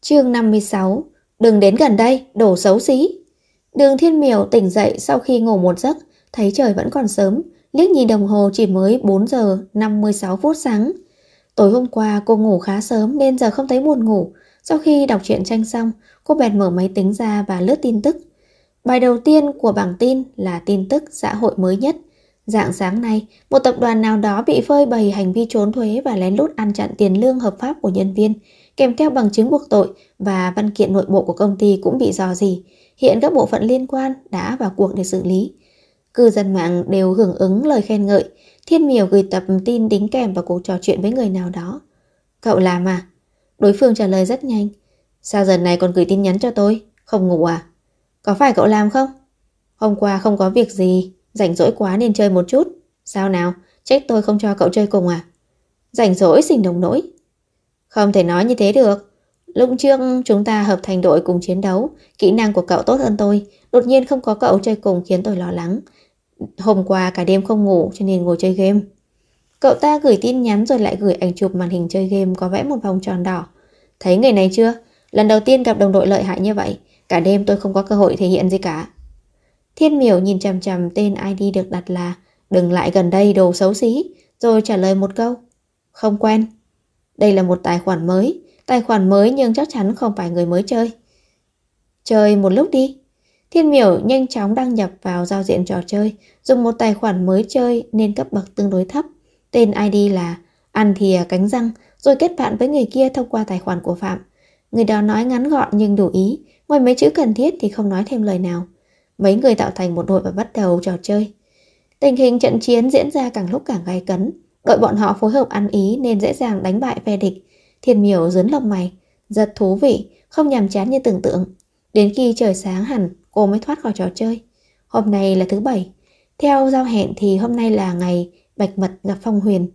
Chương 56. Đừng đến gần đây, đồ xấu xí. Đường Thiên Miểu tỉnh dậy sau khi ngủ một giấc, thấy trời vẫn còn sớm, liếc nhìn đồng hồ chỉ mới 4 giờ 56 phút sáng. Tối hôm qua cô ngủ khá sớm nên giờ không thấy buồn ngủ. Sau khi đọc truyện tranh xong, cô bèn mở máy tính ra và lướt tin tức. Bài đầu tiên của bảng tin là tin tức xã hội mới nhất. Rạng sáng nay, một tập đoàn nào đó bị phơi bày hành vi trốn thuế và lén lút ăn chặn tiền lương hợp pháp của nhân viên, kèm theo bằng chứng buộc tội, và văn kiện nội bộ của công ty cũng bị rò rỉ. Hiện các bộ phận liên quan đã vào cuộc để xử lý. Cư dân mạng đều hưởng ứng lời khen ngợi. Thiên Miểu gửi tập tin đính kèm vào cuộc trò chuyện với người nào đó. Cậu làm à? Đối phương trả lời rất nhanh. Sao giờ này còn gửi tin nhắn cho tôi? Không ngủ à? Có phải cậu làm không? Hôm qua không có việc gì, rảnh rỗi quá nên chơi một chút. Sao nào? Trách tôi không cho cậu chơi cùng à? Rảnh rỗi sinh đồng nỗi. Không thể nói như thế được. Lúc trước chúng ta hợp thành đội cùng chiến đấu, kỹ năng của cậu tốt hơn tôi. Đột nhiên không có cậu chơi cùng khiến tôi lo lắng. Hôm qua cả đêm không ngủ cho nên ngồi chơi game. Cậu ta gửi tin nhắn rồi lại gửi ảnh chụp màn hình chơi game có vẽ một vòng tròn đỏ. Thấy người này chưa? Lần đầu tiên gặp đồng đội lợi hại như vậy. Cả đêm tôi không có cơ hội thể hiện gì cả. Thiên Miểu nhìn chằm chằm tên ID được đặt là "Đừng lại gần đây đồ xấu xí", rồi trả lời một câu: Không quen. Đây là một tài khoản mới. Tài khoản mới nhưng chắc chắn không phải người mới chơi. Chơi một lúc đi. Thiên Miểu nhanh chóng đăng nhập vào giao diện trò chơi, dùng một tài khoản mới chơi nên cấp bậc tương đối thấp. Tên ID là Ăn Thìa Cánh Răng, rồi kết bạn với người kia thông qua tài khoản của Phạm. Người đó nói ngắn gọn nhưng đủ ý, ngoài mấy chữ cần thiết thì không nói thêm lời nào. Mấy người tạo thành một đội và bắt đầu trò chơi. Tình hình trận chiến diễn ra càng lúc càng gay cấn. Đội bọn họ phối hợp ăn ý nên dễ dàng đánh bại phe địch. Thiên Miểu giớn lông mày. Rất thú vị, không nhàm chán như tưởng tượng. Đến khi trời sáng hẳn, cô mới thoát khỏi trò chơi. Hôm nay là thứ Bảy. Theo giao hẹn thì hôm nay là ngày Bạch Mật gặp Phong Huyền.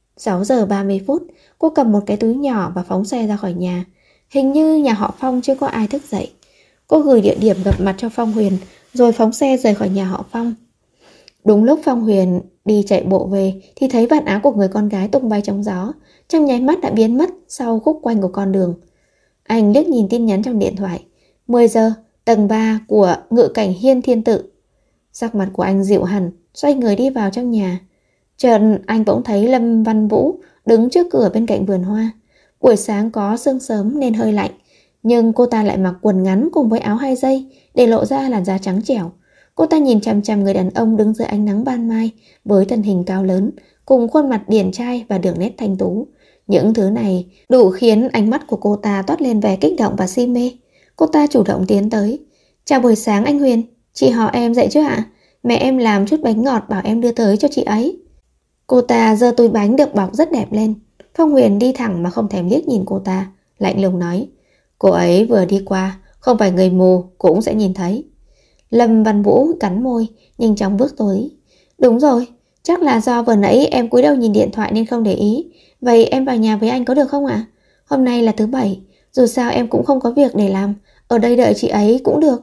6 giờ 30 phút, cô cầm một cái túi nhỏ và phóng xe ra khỏi nhà. Hình như nhà họ Phong chưa có ai thức dậy. Cô gửi địa điểm gặp mặt cho Phong Huyền, rồi phóng xe rời khỏi nhà họ Phong. Đúng lúc Phong Huyền đi chạy bộ về thì thấy vạt áo của người con gái tung bay trong gió, trong nháy mắt đã biến mất sau khúc quanh của con đường. Anh liếc nhìn tin nhắn trong điện thoại. 10 giờ, tầng 3 của Ngự Cảnh Hiên Thiên Tự. Sắc mặt của anh dịu hẳn, xoay người đi vào trong nhà. Chợt anh bỗng thấy Lâm Văn Vũ đứng trước cửa bên cạnh vườn hoa. Buổi sáng có sương sớm nên hơi lạnh, nhưng cô ta lại mặc quần ngắn cùng với áo 2 dây để lộ ra làn da trắng trẻo. Cô ta nhìn chằm chằm người đàn ông đứng dưới ánh nắng ban mai với thân hình cao lớn, cùng khuôn mặt điển trai và đường nét thanh tú. Những thứ này đủ khiến ánh mắt của cô ta toát lên vẻ kích động và si mê. Cô ta chủ động tiến tới. Chào buổi sáng anh Huyền, chị họ em dậy chưa ạ? Mẹ em làm chút bánh ngọt bảo em đưa tới cho chị ấy. Cô ta giơ túi bánh được bọc rất đẹp lên. Phong Huyền đi thẳng mà không thèm liếc nhìn cô ta, lạnh lùng nói: Cô ấy vừa đi qua, không phải người mù cũng sẽ nhìn thấy. Lâm Văn Vũ cắn môi, nhanh chóng bước tới. Đúng rồi, chắc là do vừa nãy em cúi đầu nhìn điện thoại nên không để ý. Vậy em vào nhà với anh có được không ạ? Hôm nay là thứ Bảy, dù sao em cũng không có việc để làm, ở đây đợi chị ấy cũng được.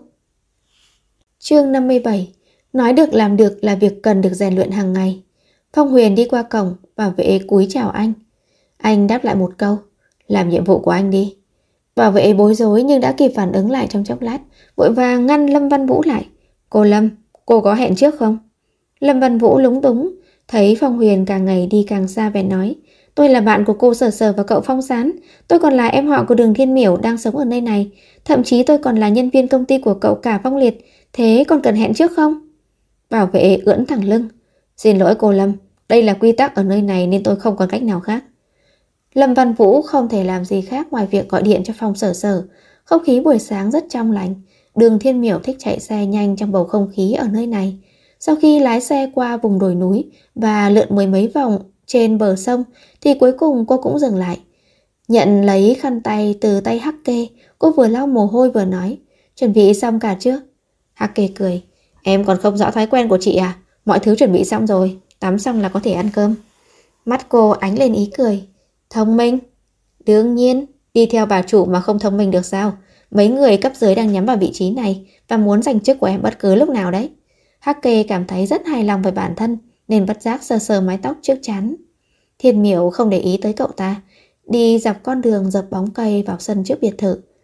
Chương 57. Nói được làm được là việc cần được rèn luyện hàng ngày. Phong Huyền đi qua cổng, bảo vệ cúi chào anh. Anh đáp lại một câu: Làm nhiệm vụ của anh đi. Bảo vệ bối rối nhưng đã kịp phản ứng lại trong chốc lát, vội vàng ngăn Lâm Văn Vũ lại. Cô Lâm, cô có hẹn trước không? Lâm Văn Vũ lúng túng, thấy Phong Huyền càng ngày đi càng xa bèn nói: Tôi là bạn của cô Sở Sở và cậu Phong Sán. Tôi còn là em họ của Đường Thiên Miểu đang sống ở nơi này. Thậm chí tôi còn là nhân viên công ty của cậu cả Phong Liệt. Thế còn cần hẹn trước không? Bảo vệ ưỡn thẳng lưng. Xin lỗi cô Lâm, đây là quy tắc ở nơi này nên tôi không còn cách nào khác. Lâm Văn Vũ không thể làm gì khác ngoài việc gọi điện cho Phong Sở Sở. Không khí buổi sáng rất trong lành. Đường Thiên Miểu thích chạy xe nhanh trong bầu không khí ở nơi này. Sau khi lái xe qua vùng đồi núi và lượn mười mấy vòng trên bờ sông thì cuối cùng cô cũng dừng lại. Nhận lấy khăn tay từ tay Hắc Kê, cô vừa lau mồ hôi vừa nói: Chuẩn bị xong cả chưa? Hắc Kê cười: Em còn không rõ thói quen của chị à? Mọi thứ chuẩn bị xong rồi, tắm xong là có thể ăn cơm. Mắt cô ánh lên ý cười. Thông minh? Đương nhiên, đi theo bà chủ mà không thông minh được sao? Mấy người cấp dưới đang nhắm vào vị trí này và muốn giành chức của em bất cứ lúc nào đấy. Hắc Kê cảm thấy rất hài lòng với bản thân nên bất giác sờ sờ mái tóc trước trán. Thiên Miểu không để ý tới cậu ta, đi dọc con đường dập bóng cây vào sân trước biệt thự.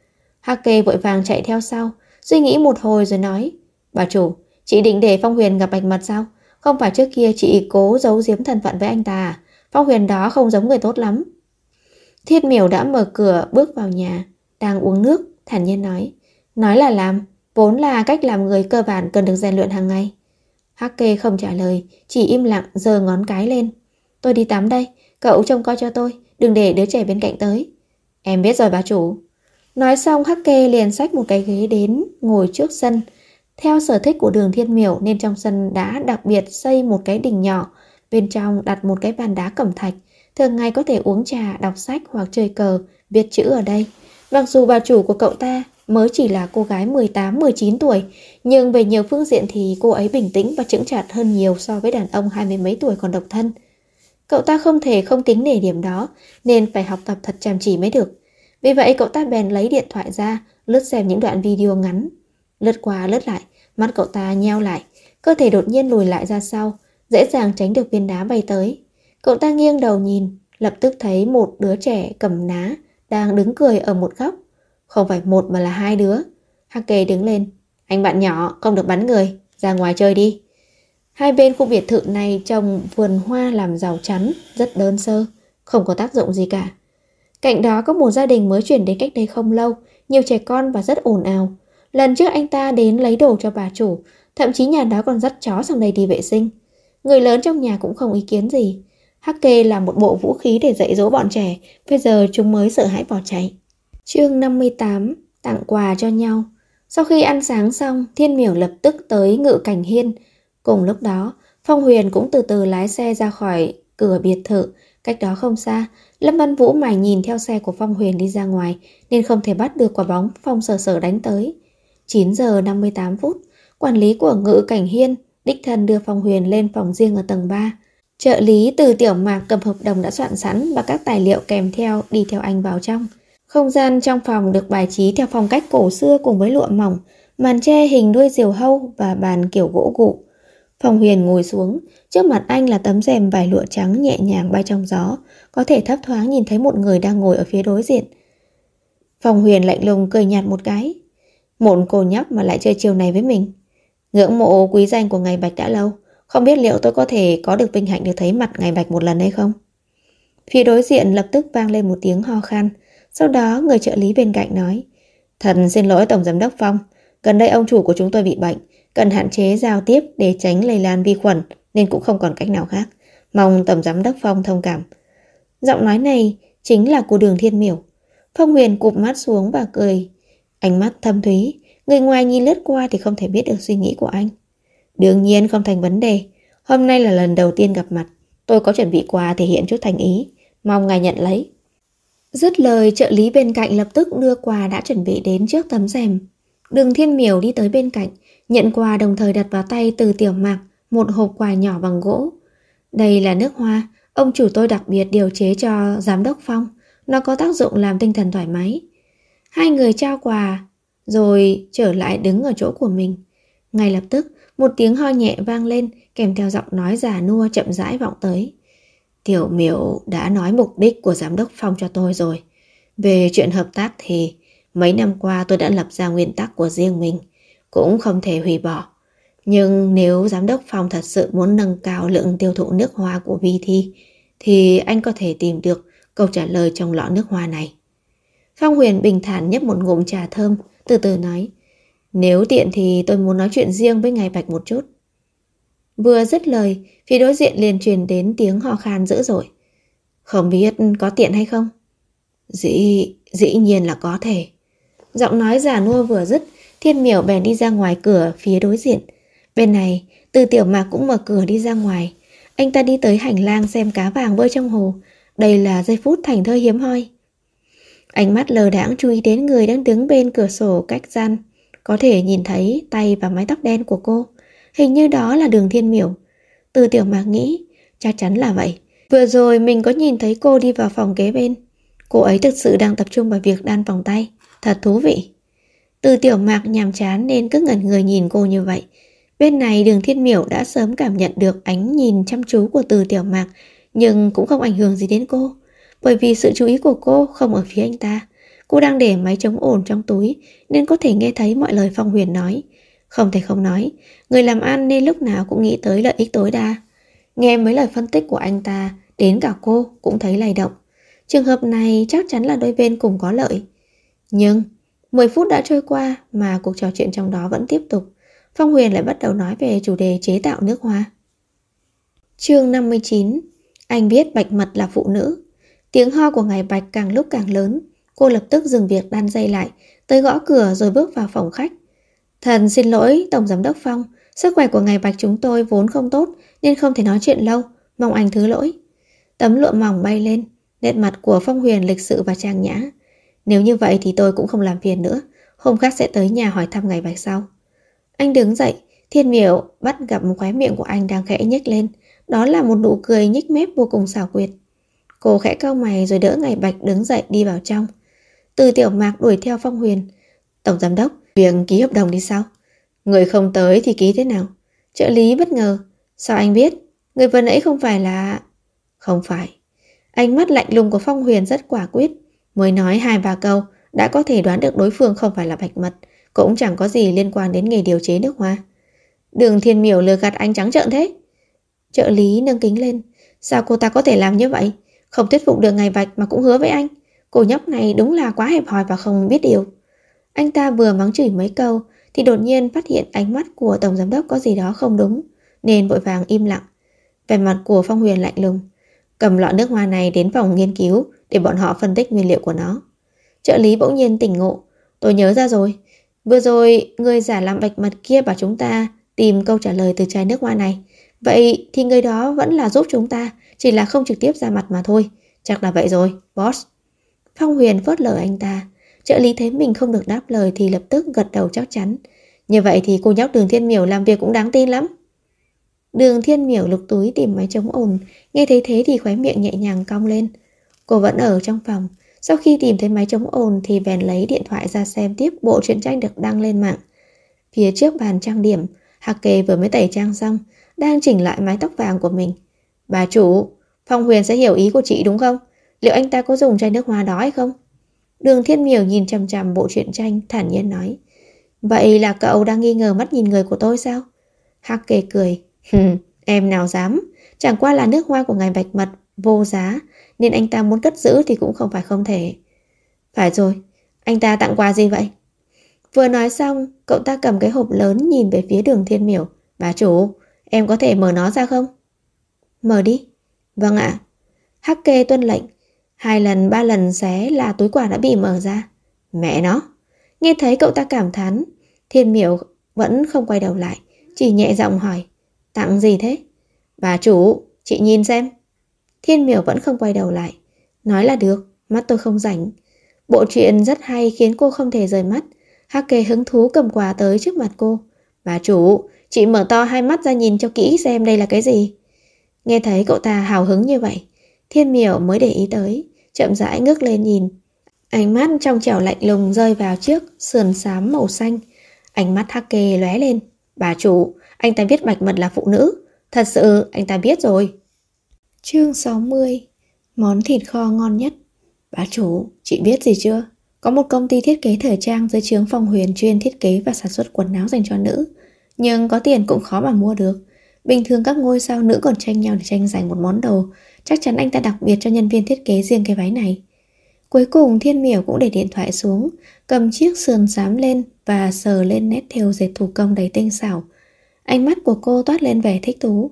Hắc Kê vội vàng chạy theo sau, suy nghĩ một hồi rồi nói: Bà chủ, chị định để Phong Huyền gặp Bạch Mật sao? Không phải trước kia chị cố giấu giếm thân phận với anh ta à? Phong Huyền đó không giống người tốt lắm. Thiết Miểu đã mở cửa bước vào nhà, đang uống nước, thản nhiên nói là làm, vốn là cách làm người cơ bản cần được rèn luyện hàng ngày. Hắc Kê không trả lời, chỉ im lặng giơ ngón cái lên. Tôi đi tắm đây, cậu trông coi cho tôi, đừng để đứa trẻ bên cạnh tới. Em biết rồi bà chủ. Nói xong Hắc Kê liền xách một cái ghế đến ngồi trước sân. Theo sở thích của Đường Thiên Miểu nên trong sân đã đặc biệt xây một cái đình nhỏ, bên trong đặt một cái bàn đá cẩm thạch, thường ngày có thể uống trà, đọc sách hoặc chơi cờ, viết chữ ở đây. Mặc dù bà chủ của cậu ta mới chỉ là cô gái 18-19 tuổi, nhưng về nhiều phương diện thì cô ấy bình tĩnh và chững chạc hơn nhiều so với đàn ông 20 mấy tuổi còn độc thân. Cậu ta không thể không kính nể điểm đó, nên phải học tập thật chăm chỉ mới được. Vì vậy cậu ta bèn lấy điện thoại ra, lướt xem những đoạn video ngắn. Lướt qua lướt lại, mắt cậu ta nheo lại, cơ thể đột nhiên lùi lại ra sau, dễ dàng tránh được viên đá bay tới. Cậu ta nghiêng đầu nhìn, lập tức thấy một đứa trẻ cầm ná đang đứng cười ở một góc. Không phải một mà là hai đứa. Hắc Kê đứng lên. Anh bạn nhỏ, không được bắn người, ra ngoài chơi đi. Hai bên khu biệt thự này trồng vườn hoa làm rào chắn, rất đơn sơ, không có tác dụng gì cả. Cạnh đó có một gia đình mới chuyển đến cách đây không lâu, nhiều trẻ con và rất ồn ào. Lần trước anh ta đến lấy đồ cho bà chủ, thậm chí nhà đó còn dắt chó sang đây đi vệ sinh. Người lớn trong nhà cũng không ý kiến gì. Hắc Kê làm một bộ vũ khí để dạy dỗ bọn trẻ, bây giờ chúng mới sợ hãi bỏ chạy. Chương 58: Tặng quà cho nhau. Sau khi ăn sáng xong, Thiên Miểu lập tức tới Ngự Cảnh Hiên. Cùng lúc đó, Phong Huyền cũng từ từ lái xe ra khỏi cửa biệt thự. Cách đó không xa, Lâm Văn Vũ mải nhìn theo xe của Phong Huyền đi ra ngoài, nên không thể bắt được quả bóng Phong Sở Sở đánh tới. 9 giờ 58 phút, quản lý của Ngự Cảnh Hiên đích thân đưa Phong Huyền lên phòng riêng ở tầng 3. Trợ lý Từ Tiểu Mạc cầm hợp đồng đã soạn sẵn và các tài liệu kèm theo đi theo anh vào trong. Không gian trong phòng được bài trí theo phong cách cổ xưa cùng với lụa mỏng, màn tre hình đuôi diều hâu và bàn kiểu gỗ gụ. Phong Huyền ngồi xuống, trước mặt anh là tấm rèm vải lụa trắng nhẹ nhàng bay trong gió, có thể thấp thoáng nhìn thấy một người đang ngồi ở phía đối diện. Phong Huyền lạnh lùng cười nhạt một cái. Một cô nhóc mà lại chơi chiều này với mình. Ngưỡng mộ quý danh của Ngài Bạch đã lâu, không biết liệu tôi có thể có được vinh hạnh được thấy mặt Ngài Bạch một lần hay không? Phía đối diện lập tức vang lên một tiếng ho khan. Sau đó người trợ lý bên cạnh nói: Thần xin lỗi Tổng Giám đốc Phong, gần đây ông chủ của chúng tôi bị bệnh, cần hạn chế giao tiếp để tránh lây lan vi khuẩn, nên cũng không còn cách nào khác. Mong Tổng Giám đốc Phong thông cảm. Giọng nói này chính là của Đường Thiên Miểu. Phong Huyền cụp mắt xuống và cười. Ánh mắt thâm thúy, người ngoài nhìn lướt qua thì không thể biết được suy nghĩ của anh. Đương nhiên không thành vấn đề. Hôm nay là lần đầu tiên gặp mặt, tôi có chuẩn bị quà thể hiện chút thành ý, mong ngài nhận lấy. Dứt lời, trợ lý bên cạnh lập tức đưa quà đã chuẩn bị đến trước tấm rèm. Đường Thiên Miểu đi tới bên cạnh, nhận quà đồng thời đặt vào tay Từ Tiểu Mạc một hộp quà nhỏ bằng gỗ. Đây là nước hoa, ông chủ tôi đặc biệt điều chế cho Giám đốc Phong, nó có tác dụng làm tinh thần thoải mái. Hai người trao quà rồi trở lại đứng ở chỗ của mình. Ngay lập tức, một tiếng ho nhẹ vang lên kèm theo giọng nói già nua chậm rãi vọng tới. Tiểu Miểu đã nói mục đích của Giám đốc Phong cho tôi rồi. Về chuyện hợp tác thì mấy năm qua tôi đã lập ra nguyên tắc của riêng mình, cũng không thể hủy bỏ. Nhưng nếu Giám đốc Phong thật sự muốn nâng cao lượng tiêu thụ nước hoa của Vi Thi, thì anh có thể tìm được câu trả lời trong lọ nước hoa này. Phong Huyền bình thản nhấp một ngụm trà thơm, từ từ nói: Nếu tiện thì tôi muốn nói chuyện riêng với ngài Bạch một chút. Vừa dứt lời, phía đối diện liền truyền đến tiếng ho khan dữ dội. Không biết có tiện hay không? Dĩ nhiên là có thể. Giọng nói già nua vừa dứt, Thiên Miểu bèn đi ra ngoài cửa phía đối diện. Bên này, Từ Tiểu Mạc cũng mở cửa đi ra ngoài. Anh ta đi tới hành lang xem cá vàng bơi trong hồ. Đây là giây phút thảnh thơi hiếm hoi. Ánh mắt lờ đãng chú ý đến người đang đứng bên cửa sổ cách gian. Có thể nhìn thấy tay và mái tóc đen của cô. Hình như đó là Đường Thiên Miểu. Từ Tiểu Mạc nghĩ, chắc chắn là vậy. Vừa rồi mình có nhìn thấy cô đi vào phòng kế bên. Cô ấy thực sự đang tập trung vào việc đan vòng tay. Thật thú vị. Từ Tiểu Mạc nhàm chán nên cứ ngẩn người nhìn cô như vậy. Bên này Đường Thiên Miểu đã sớm cảm nhận được ánh nhìn chăm chú của Từ Tiểu Mạc, nhưng cũng không ảnh hưởng gì đến cô, bởi vì sự chú ý của cô không ở phía anh ta. Cô đang để máy chống ồn trong túi nên có thể nghe thấy mọi lời Phong Huyền nói. Không thể không nói, người làm ăn nên lúc nào cũng nghĩ tới lợi ích tối đa. Nghe mấy lời phân tích của anh ta, đến cả cô cũng thấy lay động. Trường hợp này chắc chắn là đôi bên cùng có lợi. Nhưng 10 phút đã trôi qua mà cuộc trò chuyện trong đó vẫn tiếp tục. Phong Huyền lại bắt đầu nói về chủ đề chế tạo nước hoa. Chương 59. Anh biết Bạch Mật là phụ nữ. Tiếng ho của ngài Bạch càng lúc càng lớn. Cô lập tức dừng việc đan dây lại, tới gõ cửa rồi bước vào phòng khách. Thần xin lỗi Tổng Giám đốc Phong, sức khỏe của ngài Bạch chúng tôi vốn không tốt nên không thể nói chuyện lâu, mong anh thứ lỗi. Tấm lụa mỏng bay lên, nét mặt của Phong Huyền lịch sự và trang nhã. Nếu như vậy thì tôi cũng không làm phiền nữa, hôm khác sẽ tới nhà hỏi thăm ngài Bạch sau. Anh đứng dậy, Thiên Miểu bắt gặp khóe miệng của anh đang khẽ nhếch lên, đó là một nụ cười nhếch mép vô cùng xảo quyệt. Cô khẽ cau mày rồi đỡ ngài Bạch đứng dậy đi vào trong. Từ Tiểu Mạc đuổi theo Phong Huyền. Tổng Giám đốc, việc ký hợp đồng đi sao? Người không tới thì ký thế nào? Trợ lý bất ngờ. Sao anh biết? Người vừa nãy không phải là... Không phải. Ánh mắt lạnh lùng của Phong Huyền rất quả quyết. Mới nói 2-3 câu đã có thể đoán được đối phương không phải là Bạch Mật, cũng chẳng có gì liên quan đến nghề điều chế nước hoa. Đường Thiên Miểu lừa gạt anh trắng trợn thế. Trợ lý nâng kính lên. Sao cô ta có thể làm như vậy? Không thuyết phục được ngài Bạch mà cũng hứa với anh. Cô nhóc này đúng là quá hẹp hòi và không biết điều. Anh ta vừa mắng chửi mấy câu thì đột nhiên phát hiện ánh mắt của Tổng Giám đốc có gì đó không đúng, nên vội vàng im lặng. Vẻ mặt của Phong Huyền lạnh lùng. Cầm lọ nước hoa này đến phòng nghiên cứu để bọn họ phân tích nguyên liệu của nó. Trợ lý bỗng nhiên tỉnh ngộ. Tôi nhớ ra rồi. Vừa rồi người giả làm Bạch Mật kia bảo chúng ta tìm câu trả lời từ chai nước hoa này. Vậy thì người đó vẫn là giúp chúng ta, chỉ là không trực tiếp ra mặt mà thôi. Chắc là vậy rồi, boss. Phong Huyền phớt lờ anh ta. Trợ lý thấy mình không được đáp lời thì lập tức gật đầu chắc chắn. Như vậy thì cô nhóc Đường Thiên Miểu làm việc cũng đáng tin lắm. Đường Thiên Miểu lục túi tìm máy chống ồn. Nghe thấy thế thì khóe miệng nhẹ nhàng cong lên. Cô vẫn ở trong phòng. Sau khi tìm thấy máy chống ồn thì bèn lấy điện thoại ra xem tiếp bộ truyện tranh được đăng lên mạng. Phía trước bàn trang điểm, Hạc Kê vừa mới tẩy trang xong, đang chỉnh lại mái tóc vàng của mình. Bà chủ, Phong Huyền sẽ hiểu ý của chị đúng không? Liệu anh ta có dùng chai nước hoa đó hay không? Đường Thiên Miểu nhìn chằm chằm bộ truyện tranh, thản nhiên nói. Vậy là cậu đang nghi ngờ mắt nhìn người của tôi sao? Hạc Kê cười. Em nào dám. Chẳng qua là nước hoa của ngài Bạch Mật vô giá, nên anh ta muốn cất giữ thì cũng không phải không thể. Phải rồi, anh ta tặng quà gì vậy? Vừa nói xong, cậu ta cầm cái hộp lớn nhìn về phía Đường Thiên Miểu. Bà chủ, em có thể mở nó ra không? Mở đi. Vâng ạ. Hắc Kê tuân lệnh. 2 lần 3 lần xé là túi quà đã bị mở ra. Mẹ nó. Nghe thấy cậu ta cảm thán, Thiên Miểu vẫn không quay đầu lại, chỉ nhẹ giọng hỏi. Tặng gì thế? Bà chủ, chị nhìn xem. Thiên Miểu vẫn không quay đầu lại. Nói là được, mắt tôi không rảnh. Bộ truyện rất hay khiến cô không thể rời mắt. Hắc Kê hứng thú cầm quà tới trước mặt cô. Bà chủ, chị mở to 2 mắt ra nhìn cho kỹ xem đây là cái gì. Nghe thấy cậu ta hào hứng như vậy, Thiên Miểu mới để ý tới, chậm rãi ngước lên nhìn. Ánh mắt trong trẻo lạnh lùng rơi vào chiếc sườn xám màu xanh. Ánh mắt Hắc Kê lóe lên. Bà chủ, anh ta biết Bạch Mật là phụ nữ. Thật sự anh ta biết rồi. Chương 60. Món thịt kho ngon nhất. Bà chủ, chị biết gì chưa? Có một công ty thiết kế thời trang dưới trướng Phong Huyền chuyên thiết kế và sản xuất quần áo dành cho nữ. Nhưng có tiền cũng khó mà mua được. Bình thường các ngôi sao nữ còn tranh nhau để tranh giành một món đồ. Chắc chắn anh ta đặc biệt cho nhân viên thiết kế riêng cái váy này. Cuối cùng Thiên Miểu cũng để điện thoại xuống, cầm chiếc sườn xám lên và sờ lên nét thêu dệt thủ công đầy tinh xảo. Ánh mắt của cô toát lên vẻ thích thú.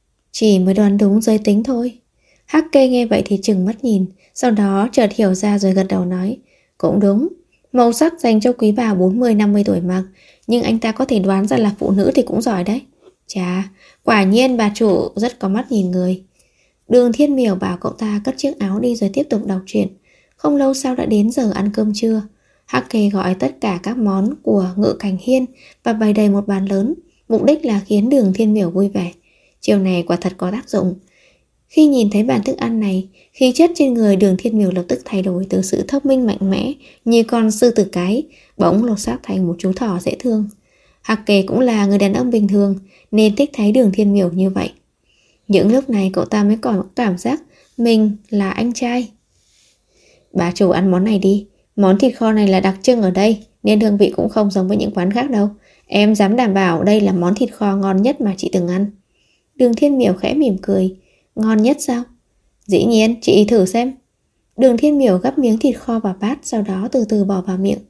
Chỉ mới đoán đúng giới tính thôi. Hắc Kê nghe vậy thì chừng mắt nhìn, sau đó chợt hiểu ra rồi gật đầu nói. Cũng đúng, màu sắc dành cho quý bà 40-50 tuổi mặc, nhưng anh ta có thể đoán ra là phụ nữ thì cũng giỏi đấy. Chà, quả nhiên bà chủ rất có mắt nhìn người. Đường Thiên Miểu bảo cậu ta cất chiếc áo đi rồi tiếp tục đọc truyện. Không lâu sau đã đến giờ ăn cơm trưa. Hắc Kê gọi tất cả các món của Ngự Cảnh Hiên và bày đầy một bàn lớn, mục đích là khiến Đường Thiên Miểu vui vẻ. Chiều này quả thật có tác dụng. Khi nhìn thấy bàn thức ăn này, khí chất trên người Đường Thiên Miểu lập tức thay đổi từ sự thông minh mạnh mẽ như con sư tử cái, bỗng lột xác thành một chú thỏ dễ thương. Hạc Kê cũng là người đàn ông bình thường nên thích thấy Đường Thiên Miểu như vậy. Những lúc này cậu ta mới còn cảm giác mình là anh trai. Bà chủ ăn món này đi, Món thịt kho này là đặc trưng ở đây, nên hương vị cũng không giống với những quán khác đâu. Em dám đảm bảo đây là món thịt kho ngon nhất mà chị từng ăn. Đường Thiên Miểu khẽ mỉm cười. Ngon nhất sao? Dĩ nhiên, chị thử xem. Đường Thiên Miểu gắp miếng thịt kho vào bát, sau đó từ từ bỏ vào miệng.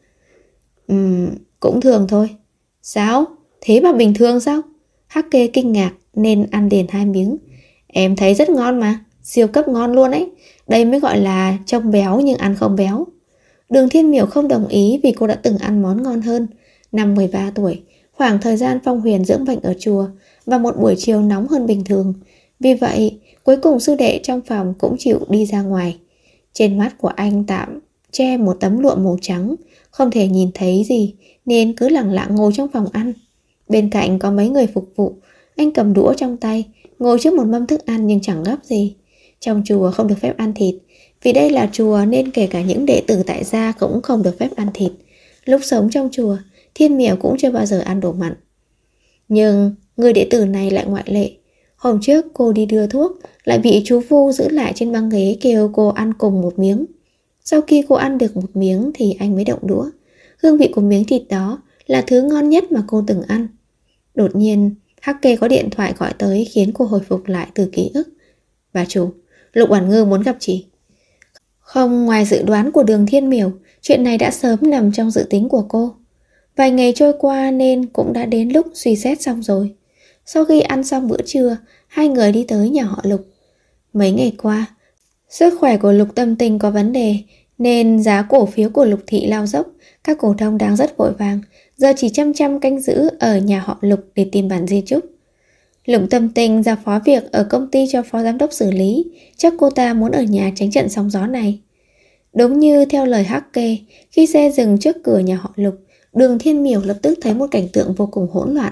Cũng thường thôi. Sao? Thế mà bình thường sao? Hắc Kê kinh ngạc nên ăn liền 2 miếng. Em thấy rất ngon mà, siêu cấp ngon luôn ấy. Đây mới gọi là trông béo nhưng ăn không béo. Đường Thiên Miểu không đồng ý vì cô đã từng ăn món ngon hơn. Năm 13 tuổi, khoảng thời gian Phong Huyền dưỡng bệnh ở chùa và một buổi chiều nóng hơn bình thường. Vì vậy, cuối cùng sư đệ trong phòng cũng chịu đi ra ngoài. Trên mắt của anh tạm che một tấm lụa màu trắng, không thể nhìn thấy gì nên cứ lặng lặng ngồi trong phòng ăn. Bên cạnh có mấy người phục vụ. Anh cầm đũa trong tay, ngồi trước một mâm thức ăn nhưng chẳng gấp gì. Trong chùa không được phép ăn thịt, vì đây là chùa nên kể cả những đệ tử tại gia cũng không được phép ăn thịt. Lúc sống trong chùa, Thiên Miểu cũng chưa bao giờ ăn đồ mặn. Nhưng người đệ tử này lại ngoại lệ. Hôm trước cô đi đưa thuốc, lại bị chú Vu giữ lại trên băng ghế kêu cô ăn cùng một miếng. Sau khi cô ăn được một miếng thì anh mới động đũa. Hương vị của miếng thịt đó là thứ ngon nhất mà cô từng ăn. Đột nhiên, Hắc Kê có điện thoại gọi tới khiến cô hồi phục lại từ ký ức. Bà chủ, Lục Oản Ngư muốn gặp chị. Không ngoài dự đoán của Đường Thiên Miểu, chuyện này đã sớm nằm trong dự tính của cô. Vài ngày trôi qua nên cũng đã đến lúc suy xét xong rồi. Sau khi ăn xong bữa trưa, hai người đi tới nhà họ Lục. Mấy ngày qua, sức khỏe của Lục Tâm Tình có vấn đề nên giá cổ phiếu của Lục Thị lao dốc. Các cổ đông đang rất vội vàng, giờ chỉ chăm chăm canh giữ ở nhà họ Lục để tìm bản di chúc. Lục Tâm Tình giao phó việc ở công ty cho phó giám đốc xử lý, chắc cô ta muốn ở nhà tránh trận sóng gió này. Đúng như theo lời Hắc Kê, khi xe dừng trước cửa nhà họ Lục, Đường Thiên Miểu lập tức thấy một cảnh tượng vô cùng hỗn loạn.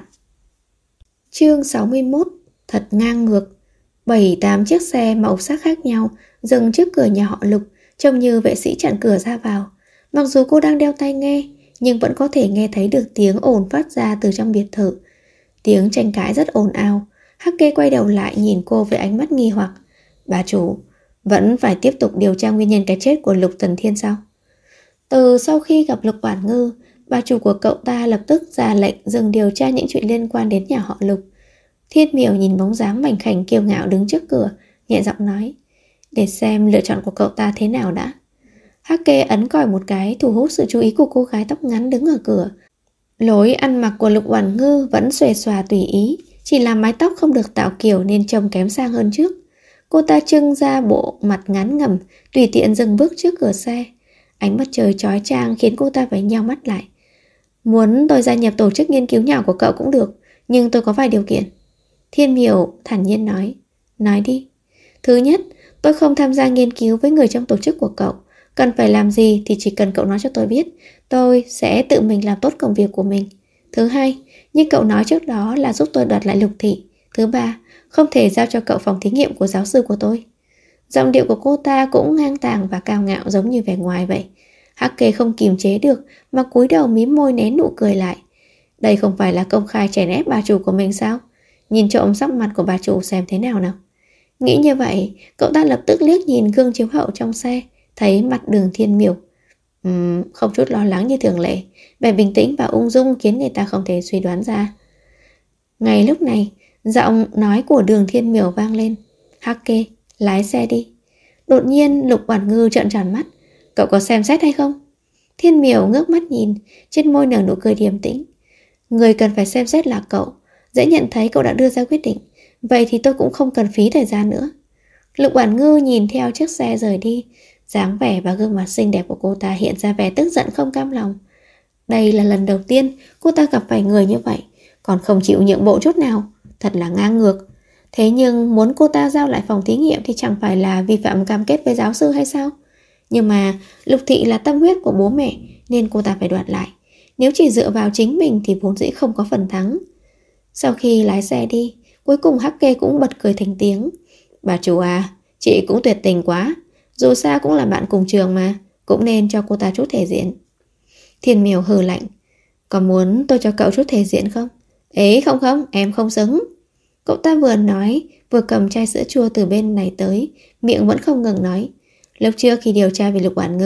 Chương 61. Thật ngang ngược. 7-8 chiếc xe màu sắc khác nhau dừng trước cửa nhà họ Lục, trông như vệ sĩ chặn cửa ra vào. Mặc dù cô đang đeo tai nghe, nhưng vẫn có thể nghe thấy được tiếng ồn phát ra từ trong biệt thự. Tiếng tranh cãi rất ồn ào. Hắc Kê quay đầu lại nhìn cô với ánh mắt nghi hoặc. Bà chủ, vẫn phải tiếp tục điều tra nguyên nhân cái chết của Lục Tần Thiên sao? Từ sau khi gặp Lục Oản Ngư, bà chủ của cậu ta lập tức ra lệnh dừng điều tra những chuyện liên quan đến nhà họ Lục. Thiên Miểu nhìn bóng dáng mảnh khảnh kiêu ngạo đứng trước cửa, nhẹ giọng nói. Để xem lựa chọn của cậu ta thế nào đã. Hắc Kê ấn còi một cái thu hút sự chú ý của cô gái tóc ngắn đứng ở cửa. Lối ăn mặc của Lục Oản Ngư vẫn xuề xòa tùy ý, chỉ là mái tóc không được tạo kiểu nên trông kém sang hơn trước. Cô ta trưng ra bộ mặt ngắn ngẩm, tùy tiện dừng bước trước cửa xe. Ánh mặt trời chói chang khiến cô ta phải nheo mắt lại. Muốn tôi gia nhập tổ chức nghiên cứu nhỏ của cậu cũng được, nhưng tôi có vài điều kiện. Thiên Miểu thản nhiên nói. Nói đi. Thứ nhất, tôi không tham gia nghiên cứu với người trong tổ chức của cậu. Cần phải làm gì thì chỉ cần cậu nói cho tôi biết, tôi sẽ tự mình làm tốt công việc của mình. Thứ hai, như cậu nói trước đó là giúp tôi đoạt lại Lục Thị. Thứ ba, không thể giao cho cậu phòng thí nghiệm của giáo sư của tôi. Giọng điệu của cô ta cũng ngang tàng và cao ngạo giống như vẻ ngoài vậy. Hắc Kê không kìm chế được mà cúi đầu mím môi nén nụ cười lại. Đây không phải là công khai chèn ép bà chủ của mình sao? Nhìn trộm sắc mặt của bà chủ xem thế nào nào. Nghĩ như vậy, cậu ta lập tức liếc nhìn gương chiếu hậu trong xe, thấy mặt Đường Thiên Miểu không chút lo lắng như thường lệ, vẻ bình tĩnh và ung dung khiến người ta không thể suy đoán ra. Ngay lúc này, giọng nói của Đường Thiên Miểu vang lên. Hắc Kê, lái xe đi. Đột nhiên Lục Oản Ngư trợn tròn mắt. Cậu có xem xét hay không? Thiên Miểu ngước mắt nhìn, trên môi nở nụ cười điềm tĩnh. Người cần phải xem xét là cậu. Dễ nhận thấy cậu đã đưa ra quyết định. Vậy thì tôi cũng không cần phí thời gian nữa. Lục Oản Ngư nhìn theo chiếc xe rời đi. Dáng vẻ và gương mặt xinh đẹp của cô ta hiện ra vẻ tức giận không cam lòng. Đây là lần đầu tiên cô ta gặp phải người như vậy, còn không chịu nhượng bộ chút nào. Thật là ngang ngược. Thế nhưng muốn cô ta giao lại phòng thí nghiệm thì chẳng phải là vi phạm cam kết với giáo sư hay sao? Nhưng mà Lục Thị là tâm huyết của bố mẹ nên cô ta phải đoạt lại. Nếu chỉ dựa vào chính mình thì vốn dĩ không có phần thắng. Sau khi lái xe đi, cuối cùng Hắc Kê cũng bật cười thành tiếng. Bà chủ à, chị cũng tuyệt tình quá. Dù sao cũng là bạn cùng trường mà, cũng nên cho cô ta chút thể diện. Thiên Miểu hừ lạnh. Có muốn tôi cho cậu chút thể diện không? Ấy không, em không xứng. Cậu ta vừa nói, vừa cầm chai sữa chua từ bên này tới, miệng vẫn không ngừng nói. Lúc trước khi điều tra về Lục Oản Ngư,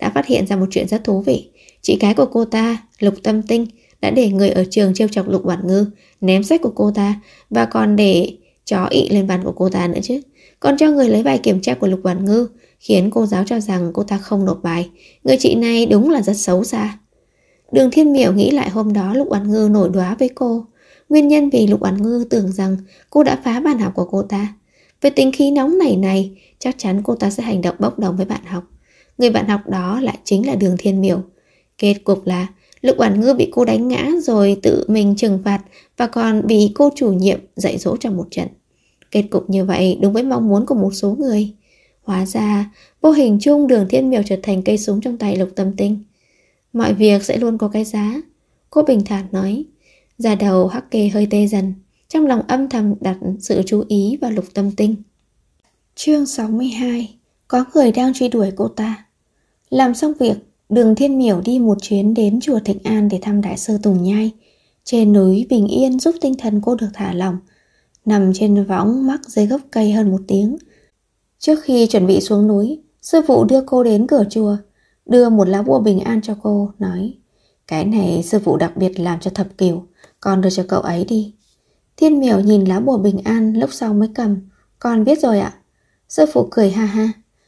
đã phát hiện ra một chuyện rất thú vị. Chị gái của cô ta, Lục Tâm Tinh, đã để người ở trường trêu chọc Lục Quản Ngư, ném sách của cô ta và còn để chó ị lên bàn của cô ta nữa chứ. Còn cho người lấy bài kiểm tra của Lục Quản Ngư, khiến cô giáo cho rằng cô ta không nộp bài. Người chị này đúng là rất xấu xa. Đường Thiên Miểu nghĩ lại hôm đó Lục Quản Ngư nổi đoá với cô. Nguyên nhân vì Lục Quản Ngư tưởng rằng cô đã phá bàn học của cô ta. Với tính khí nóng nảy này, chắc chắn cô ta sẽ hành động bốc đồng với bạn học. Người bạn học đó lại chính là Đường Thiên Miểu. Kết cục là Lục Quản Ngư bị cô đánh ngã rồi tự mình trừng phạt và còn bị cô chủ nhiệm dạy dỗ trong một trận. Kết cục như vậy đúng với mong muốn của một số người. Hóa ra, vô hình chung Đường Thiên Miểu trở thành cây súng trong tay Lục Tâm Tinh. Mọi việc sẽ luôn có cái giá, cô bình thản nói. Da đầu Hắc Kê hơi tê dần, trong lòng âm thầm đặt sự chú ý vào Lục Tâm Tinh. Chương 62. Có người đang truy đuổi cô ta. Làm xong việc, Đường Thiên Miểu đi một chuyến đến chùa Thịnh An để thăm Đại sư Tùng Nhai. Trên núi bình yên giúp tinh thần cô được thả lỏng. Nằm trên võng mắc dưới gốc cây hơn một tiếng. Trước khi chuẩn bị xuống núi, sư phụ đưa cô đến cửa chùa, đưa một lá bùa bình an cho cô, nói: cái này sư phụ đặc biệt làm cho Thập Cửu, con đưa cho cậu ấy đi. Thiên Miểu nhìn lá bùa bình an lúc sau mới cầm. Con biết rồi ạ. Sư phụ cười ha ha.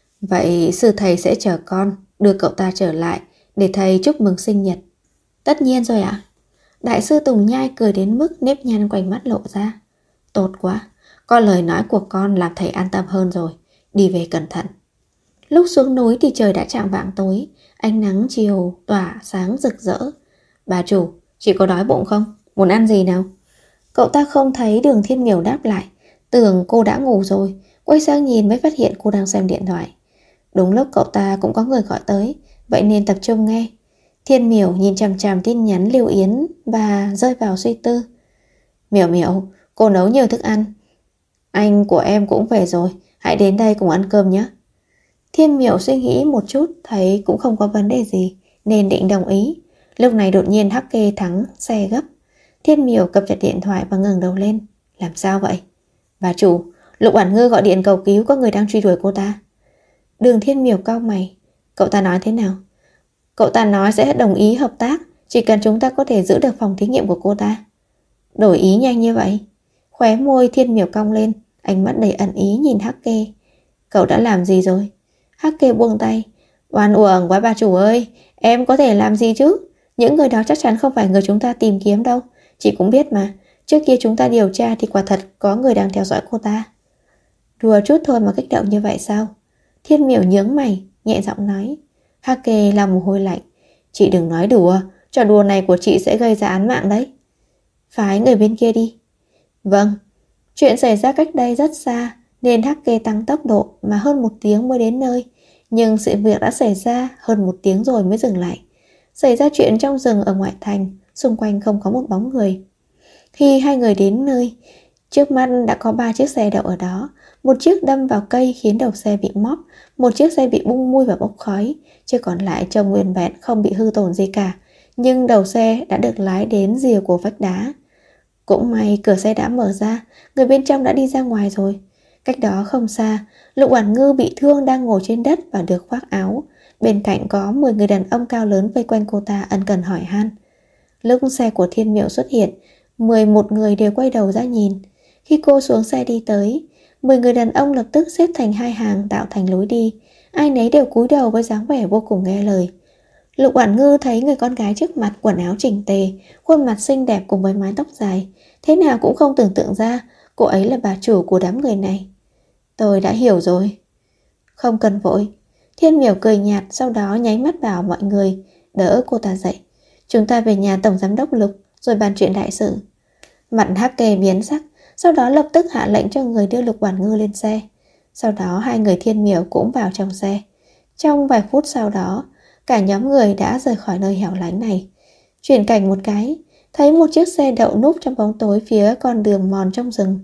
Vậy sư thầy sẽ chờ con đưa cậu ta trở lại để thầy chúc mừng sinh nhật. Tất nhiên rồi ạ. Đại sư Tùng Nhai cười đến mức nếp nhăn quanh mắt lộ ra. Tốt quá, có lời nói của con làm thầy an tâm hơn rồi. Đi về cẩn thận. Lúc xuống núi thì trời đã chạng vạng tối, ánh nắng chiều tỏa sáng rực rỡ. Bà chủ, chị có đói bụng không? Muốn ăn gì nào? Cậu ta không thấy Đường Thiên Miểu đáp lại, tưởng cô đã ngủ rồi, quay sang nhìn mới phát hiện cô đang xem điện thoại. Đúng lúc cậu ta cũng có người gọi tới, vậy nên tập trung nghe. Thiên Miểu nhìn chằm chằm tin nhắn Lưu Yến và rơi vào suy tư. Miểu Miểu, cô nấu nhiều thức ăn. Anh của em cũng về rồi, hãy đến đây cùng ăn cơm nhé. Thiên Miểu suy nghĩ một chút, thấy cũng không có vấn đề gì, nên định đồng ý. Lúc này đột nhiên Hắc Kê thắng xe gấp. Thiên Miểu cập nhật điện thoại và ngẩng đầu lên. Làm sao vậy? Bà chủ, Lục Quản Ngư gọi điện cầu cứu, có người đang truy đuổi cô ta. Đường Thiên Miểu cau mày. Cậu ta nói thế nào? Cậu ta nói sẽ đồng ý hợp tác, chỉ cần chúng ta có thể giữ được phòng thí nghiệm của cô ta. Đổi ý nhanh như vậy? Khóe môi Thiên Miểu cong lên, ánh mắt đầy ẩn ý nhìn Hắc Kê. Cậu đã làm gì rồi? Hắc Kê buông tay. Oan uổng quá bà chủ ơi, em có thể làm gì chứ? Những người đó chắc chắn không phải người chúng ta tìm kiếm đâu. Chị cũng biết mà, trước kia chúng ta điều tra thì quả thật có người đang theo dõi cô ta. Đùa chút thôi mà kích động như vậy sao? Thiên Miểu nhướng mày, nhẹ giọng nói. Hắc Kê lau mồ hôi lạnh. Chị đừng nói đùa, trò đùa này của chị sẽ gây ra án mạng đấy. Phái người bên kia đi. Vâng. Chuyện xảy ra cách đây rất xa, nên Hắc Kê tăng tốc độ mà hơn 1 tiếng mới đến nơi. Nhưng sự việc đã xảy ra hơn 1 tiếng rồi mới dừng lại. Xảy ra chuyện trong rừng ở ngoại thành, xung quanh không có một bóng người. Khi hai người đến nơi, trước mắt đã có 3 chiếc xe đậu ở đó. Một chiếc đâm vào cây khiến đầu xe bị móp, một chiếc xe bị bung mui và bốc khói, chiếc còn lại trông nguyên vẹn không bị hư tổn gì cả. Nhưng đầu xe đã được lái đến rìa của vách đá. Cũng may cửa xe đã mở ra, người bên trong đã đi ra ngoài rồi. Cách đó không xa, Lục Quản Ngư bị thương đang ngồi trên đất và được khoác áo. Bên cạnh có 10 người đàn ông cao lớn vây quanh cô ta ân cần hỏi han. Lúc xe của Thiên Miểu xuất hiện, 11 người đều quay đầu ra nhìn. Khi cô xuống xe đi tới, 10 người đàn ông lập tức xếp thành 2 hàng tạo thành lối đi. Ai nấy đều cúi đầu với dáng vẻ vô cùng nghe lời. Lục Quản Ngư thấy người con gái trước mặt quần áo chỉnh tề, khuôn mặt xinh đẹp cùng với mái tóc dài. Thế nào cũng không tưởng tượng ra cô ấy là bà chủ của đám người này. Tôi đã hiểu rồi. Không cần vội. Thiên Miểu cười nhạt, sau đó nháy mắt bảo mọi người, đỡ cô ta dậy. Chúng ta về nhà tổng giám đốc Lục rồi bàn chuyện đại sự. Mặt Hắc Kê biến sắc, sau đó lập tức hạ lệnh cho người đưa Lục Quản Ngư lên xe. Sau đó hai người Thiên Miểu cũng vào trong xe. Trong vài phút sau đó, cả nhóm người đã rời khỏi nơi hẻo lánh này. Chuyển cảnh một cái, thấy một chiếc xe đậu núp trong bóng tối phía con đường mòn trong rừng.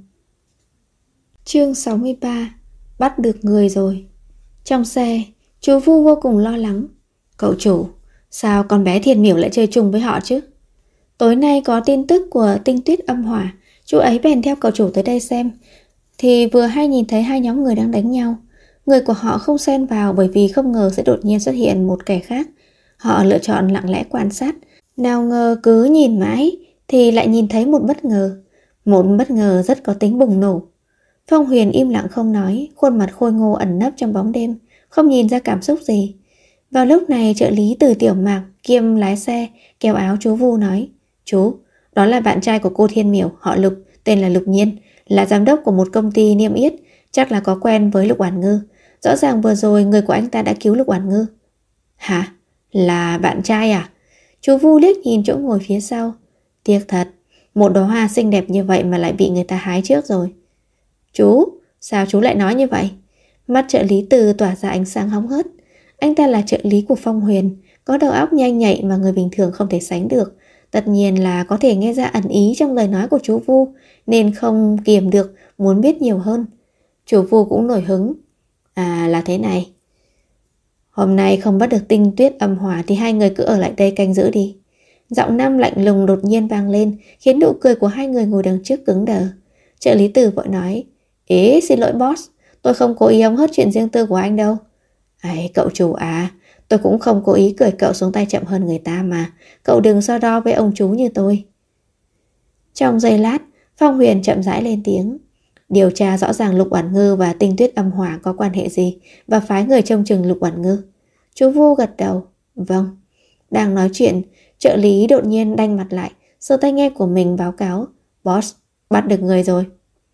Chương 63. Bắt được người rồi. Trong xe, chú Vu vô cùng lo lắng. Cậu chủ, sao con bé Thiên Miểu lại chơi chung với họ chứ? Tối nay có tin tức của Tinh Tuyết Âm Hỏa, chú ấy bèn theo cậu chủ tới đây xem. Thì vừa hay nhìn thấy hai nhóm người đang đánh nhau. Người của họ không xen vào bởi vì không ngờ sẽ đột nhiên xuất hiện một kẻ khác. Họ lựa chọn lặng lẽ quan sát. Nào ngờ cứ nhìn mãi thì lại nhìn thấy một bất ngờ. Một bất ngờ rất có tính bùng nổ. Phong Huyền im lặng không nói, khuôn mặt khôi ngô ẩn nấp trong bóng đêm, không nhìn ra cảm xúc gì. Vào lúc này trợ lý Từ Tiểu Mạc kiêm lái xe kéo áo chú Vu nói: Chú, đó là bạn trai của cô Thiên Miểu, họ Lục, tên là Lục Nhiên, là giám đốc của một công ty niêm yết, chắc là có quen với Lục Oản Ngư. Rõ ràng vừa rồi người của anh ta đã cứu Lục Oản Ngư. Hả? Là bạn trai à? Chú Vu liếc nhìn chỗ ngồi phía sau. Tiếc thật, một đóa hoa xinh đẹp như vậy mà lại bị người ta hái trước rồi. Chú, sao chú lại nói như vậy? Mắt trợ lý Từ tỏa ra ánh sáng hóng hớt. Anh ta là trợ lý của Phong Huyền, có đầu óc nhanh nhạy mà người bình thường không thể sánh được. Tất nhiên là có thể nghe ra ẩn ý trong lời nói của chú Vu, nên không kiềm được muốn biết nhiều hơn. Chú Vu cũng nổi hứng. À, là thế này. Hôm nay không bắt được tinh tuyết âm hỏa thì hai người cứ ở lại đây canh giữ đi. Giọng nam lạnh lùng đột nhiên vang lên, khiến nụ cười của hai người ngồi đằng trước cứng đờ. Trợ lý Từ vội nói: Ế, xin lỗi boss, tôi không cố ý hóng hớt chuyện riêng tư của anh đâu. Ấy, cậu chủ à, tôi cũng không cố ý cười cậu xuống tay chậm hơn người ta mà. Cậu đừng so đo với ông chú như tôi. Trong giây lát, Phong Huyền chậm rãi lên tiếng: Điều tra rõ ràng Lục Oản Ngư và tinh tuyết âm hỏa có quan hệ gì, và phái người trông chừng Lục Oản Ngư. Chú Vu gật đầu. Vâng. Đang nói chuyện, trợ lý đột nhiên đanh mặt lại, giơ tai nghe của mình báo cáo: Boss, bắt được người rồi.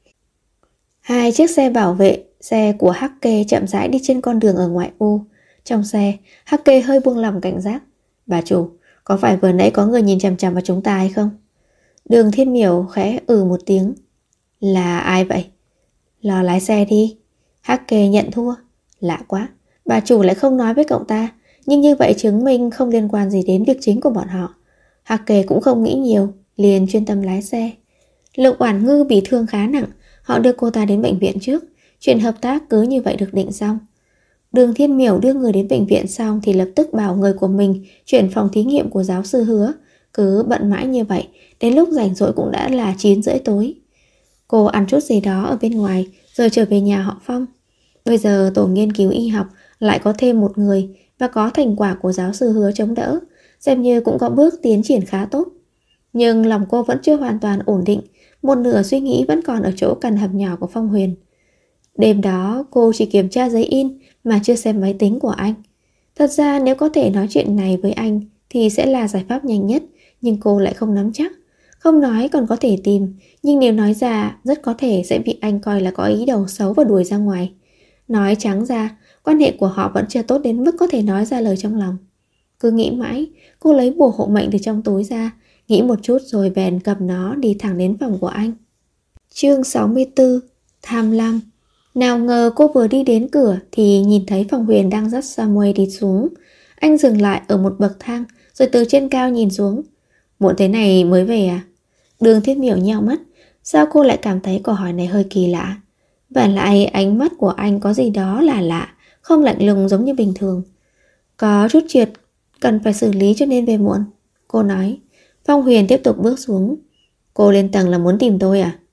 Hai chiếc xe bảo vệ, xe của Hake chậm rãi đi trên con đường ở ngoại ô. Trong xe, Hake hơi buông lỏng cảnh giác. Bà chủ, có phải vừa nãy có người nhìn chằm chằm vào chúng ta hay không? Đường Thiên Miểu khẽ một tiếng. Là ai vậy? Lo lái xe đi. Hake nhận thua. Lạ quá, bà chủ lại không nói với cậu ta, nhưng như vậy chứng minh không liên quan gì đến việc chính của bọn họ. Hake cũng không nghĩ nhiều, liền chuyên tâm lái xe. Lục Oản Ngư bị thương khá nặng, họ đưa cô ta đến bệnh viện trước. Chuyện hợp tác cứ như vậy được định xong. Đường Thiên Miểu đưa người đến bệnh viện xong thì lập tức bảo người của mình chuyển phòng thí nghiệm của giáo sư Hứa. Cứ bận mãi như vậy, đến lúc rảnh rỗi cũng đã là 9:30 tối. Cô ăn chút gì đó ở bên ngoài rồi trở về nhà họ Phong. Bây giờ tổ nghiên cứu y học lại có thêm một người, và có thành quả của giáo sư Hứa chống đỡ, xem như cũng có bước tiến triển khá tốt. Nhưng lòng cô vẫn chưa hoàn toàn ổn định, một nửa suy nghĩ vẫn còn ở chỗ căn hầm nhỏ của Phong Huyền. Đêm đó cô chỉ kiểm tra giấy in mà chưa xem máy tính của anh. Thật ra nếu có thể nói chuyện này với anh thì sẽ là giải pháp nhanh nhất, nhưng cô lại không nắm chắc. Không nói còn có thể tìm, nhưng nếu nói ra rất có thể sẽ bị anh coi là có ý đồ xấu và đuổi ra ngoài. Nói trắng ra, quan hệ của họ vẫn chưa tốt đến mức có thể nói ra lời trong lòng. Cứ nghĩ mãi, cô lấy bùa hộ mệnh từ trong túi ra, nghĩ một chút rồi bèn cầm nó đi thẳng đến phòng của anh. Chương 64. Tham lam. Nào ngờ cô vừa đi đến cửa thì nhìn thấy Phong Huyền đang dắt Samuel đi xuống. Anh dừng lại ở một bậc thang rồi từ trên cao nhìn xuống. Muộn thế này mới về à? Đường Thiết Miểu nheo mắt. Sao cô lại cảm thấy câu hỏi này hơi kỳ lạ? Và lại ánh mắt của anh có gì đó là lạ, không lạnh lùng giống như bình thường. Có chút chuyện cần phải xử lý cho nên về muộn, cô nói. Phong Huyền tiếp tục bước xuống. Cô lên tầng là muốn tìm tôi à?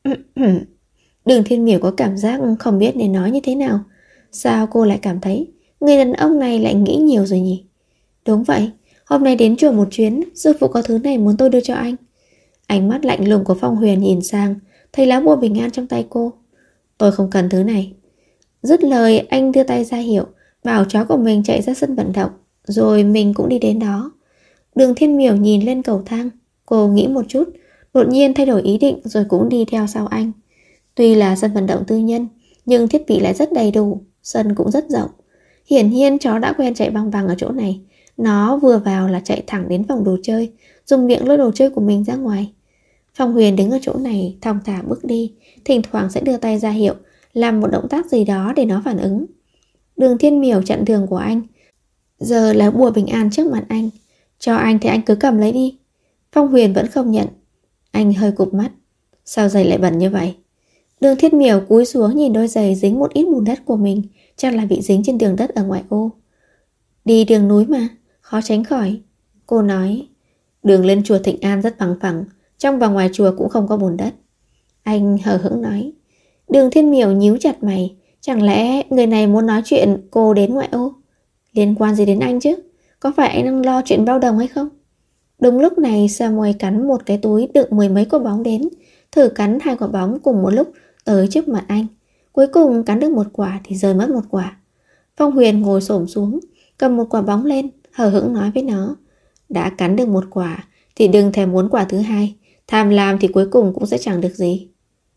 Đường Thiên Miểu có cảm giác không biết nên nói như thế nào. Sao cô lại cảm thấy người đàn ông này lại nghĩ nhiều rồi nhỉ? Đúng vậy, hôm nay đến chùa một chuyến, sư phụ có thứ này muốn tôi đưa cho anh. Ánh mắt lạnh lùng của Phong Huyền nhìn sang, thấy lá bùa bình an trong tay cô. Tôi không cần thứ này. Dứt lời anh đưa tay ra hiệu, bảo chó của mình chạy ra sân vận động, rồi mình cũng đi đến đó. Đường Thiên Miểu nhìn lên cầu thang. Cô nghĩ một chút, đột nhiên thay đổi ý định rồi cũng đi theo sau anh. Tuy là sân vận động tư nhân, nhưng thiết bị lại rất đầy đủ, sân cũng rất rộng. Hiển nhiên chó đã quen chạy băng băng ở chỗ này. Nó vừa vào là chạy thẳng đến phòng đồ chơi, dùng miệng lôi đồ chơi của mình ra ngoài. Phong Huyền đứng ở chỗ này thong thả bước đi, thỉnh thoảng sẽ đưa tay ra hiệu, làm một động tác gì đó để nó phản ứng. Đường Thiên Miểu chặn đường của anh. Giờ là bùa bình an trước mặt anh. Cho anh thì anh cứ cầm lấy đi. Phong Huyền vẫn không nhận. Anh hơi cụp mắt. Sao giày lại bẩn như vậy? Đường Thiên Miểu cúi xuống nhìn đôi giày dính một ít bùn đất của mình, chắc là bị dính trên đường đất ở ngoại ô. Đi đường núi mà, khó tránh khỏi. Cô nói. Đường lên chùa Thịnh An rất bằng phẳng, trong và ngoài chùa cũng không có bùn đất. Anh hờ hững nói. Đường Thiên Miểu nhíu chặt mày, Chẳng lẽ người này muốn nói chuyện cô đến ngoại ô? Liên quan gì đến anh chứ? Có phải anh đang lo chuyện bao đồng hay không? Đúng lúc này Samuel cắn một cái túi đựng mười mấy quả bóng đến, thử cắn hai quả bóng cùng một lúc tới trước mặt anh. Cuối cùng cắn được một quả thì rơi mất một quả. Phong Huyền ngồi xổm xuống, cầm một quả bóng lên, hờ hững nói với nó: đã cắn được một quả thì đừng thèm muốn quả thứ hai. Tham lam thì cuối cùng cũng sẽ chẳng được gì.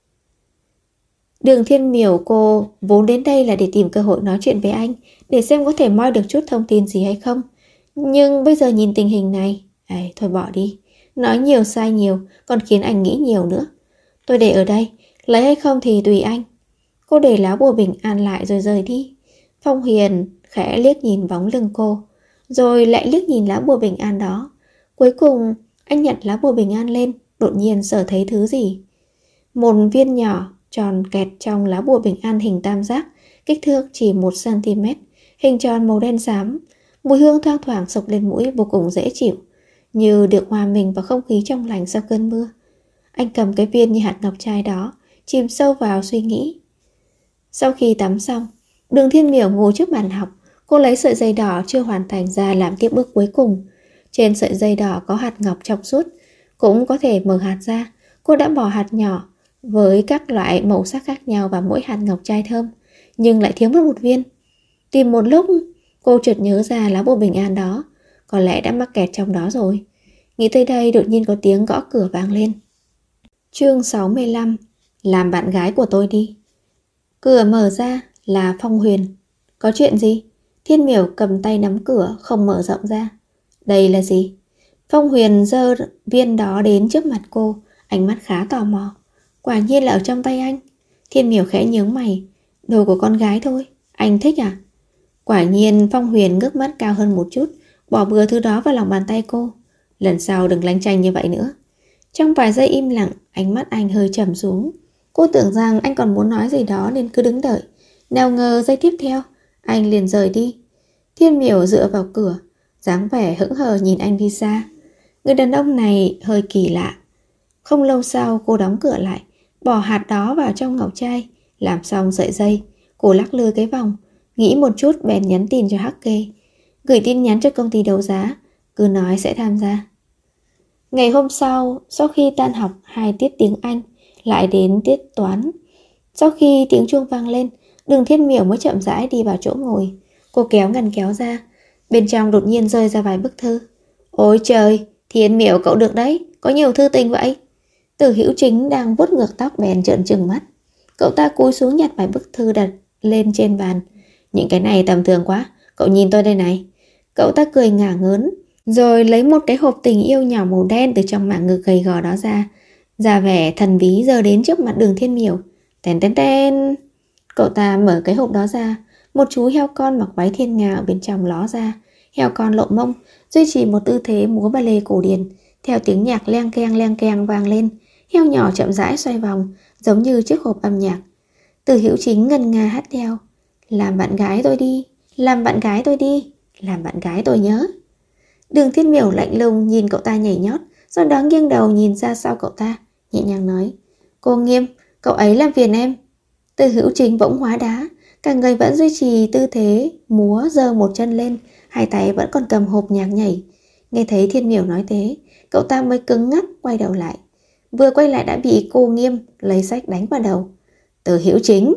Đường Thiên Miểu cô vốn đến đây là để tìm cơ hội nói chuyện với anh, để xem có thể moi được chút thông tin gì hay không. Nhưng bây giờ nhìn tình hình này, thôi bỏ đi. Nói nhiều sai nhiều, còn khiến anh nghĩ nhiều nữa. Tôi để ở đây, lấy hay không thì tùy anh. Cô để lá bùa bình an lại rồi rời đi. Phong Huyền khẽ liếc nhìn bóng lưng cô, rồi lại liếc nhìn lá bùa bình an đó. Cuối cùng anh nhặt lá bùa bình an lên, đột nhiên sở thấy thứ gì. Một viên nhỏ tròn kẹt trong lá bùa bình an hình tam giác, kích thước chỉ 1 cm, hình tròn màu đen xám. Mùi hương thoang thoảng sộc lên mũi vô cùng dễ chịu, như được hòa mình vào không khí trong lành sau cơn mưa. Anh cầm cái viên như hạt ngọc trai đó, chìm sâu vào suy nghĩ. Sau khi tắm xong, Đường Thiên Miểu ngồi trước bàn học. Cô lấy sợi dây đỏ chưa hoàn thành ra làm tiếp bước cuối cùng. Trên sợi dây đỏ có hạt ngọc trong suốt, cũng có thể mở hạt ra. Cô đã bỏ hạt nhỏ với các loại màu sắc khác nhau vào mỗi hạt ngọc trai thơm, nhưng lại thiếu mất một viên. Tìm một lúc, cô chợt nhớ ra lá bùa bình an đó có lẽ đã mắc kẹt trong đó rồi. Nghĩ tới đây, đột nhiên có tiếng gõ cửa vang lên. Chương 65. Làm bạn gái của tôi đi. Cửa mở ra là Phong Huyền. Có chuyện gì? Thiên Miểu cầm tay nắm cửa không mở rộng ra. Đây là gì? Phong Huyền giơ viên đó đến trước mặt cô, ánh mắt khá tò mò. Quả nhiên là ở trong tay anh. Thiên Miểu khẽ nhướng mày. Đồ của con gái thôi, anh thích à? Quả nhiên Phong Huyền ngước mắt cao hơn một chút, bỏ bừa thứ đó vào lòng bàn tay cô. Lần sau đừng lanh chanh như vậy nữa. Trong vài giây im lặng, ánh mắt anh hơi trầm xuống. Cô tưởng rằng anh còn muốn nói gì đó nên cứ đứng đợi. Nào ngờ giây tiếp theo, anh liền rời đi. Thiên Miểu dựa vào cửa, dáng vẻ hững hờ nhìn anh đi xa. Người đàn ông này hơi kỳ lạ. Không lâu sau cô đóng cửa lại, bỏ hạt đó vào trong ngọc trai. Làm xong sợi dây, cô lắc lư cái vòng, nghĩ một chút bèn nhắn tin cho Hắc Kê, gửi tin nhắn cho công ty đấu giá, cứ nói sẽ tham gia. Ngày hôm sau khi tan học 2 tiết tiếng Anh, lại đến tiết toán. Sau khi tiếng chuông vang lên, Đường Thiên Miểu mới chậm rãi đi vào chỗ ngồi. Cô kéo ngăn kéo ra, bên trong đột nhiên rơi ra vài bức thư. Ôi trời, Thiên Miểu cậu được đấy, có nhiều thư tình vậy. Từ Hữu Chính đang vuốt ngược tóc bèn trợn trừng mắt. Cậu ta cúi xuống nhặt vài bức thư đặt lên trên bàn. Những cái này tầm thường quá, cậu nhìn tôi đây này. Cậu ta cười ngả ngớn, rồi lấy một cái hộp tình yêu nhỏ màu đen từ trong mảng ngực gầy gò đó ra vẻ thần bí giơ đến trước mặt Đường Thiên Miểu. Tèn tèn tèn. Cậu ta mở cái hộp đó ra, một chú heo con mặc váy thiên nga ở bên trong ló ra. Heo con lộ mông, duy trì một tư thế múa ba lê cổ điển. Theo tiếng nhạc leng keng vang lên, heo nhỏ chậm rãi xoay vòng, giống như chiếc hộp âm nhạc. Từ Hữu Chính ngân nga hát theo. Làm bạn gái tôi đi, làm bạn gái tôi đi, làm bạn gái tôi nhớ. Đường Thiên Miểu lạnh lùng nhìn cậu ta nhảy nhót, sau đó nghiêng đầu nhìn ra sau cậu ta, nhẹ nhàng nói: Cô Nghiêm, cậu ấy làm phiền em. Từ Hữu Chính bỗng hóa đá, cả người vẫn duy trì tư thế múa, giơ một chân lên, hai tay vẫn còn cầm hộp nhạc nhảy. Nghe thấy Thiên Miểu nói thế, cậu ta mới cứng ngắc quay đầu lại. Vừa quay lại đã bị cô Nghiêm lấy sách đánh vào đầu. Từ Hữu Chính,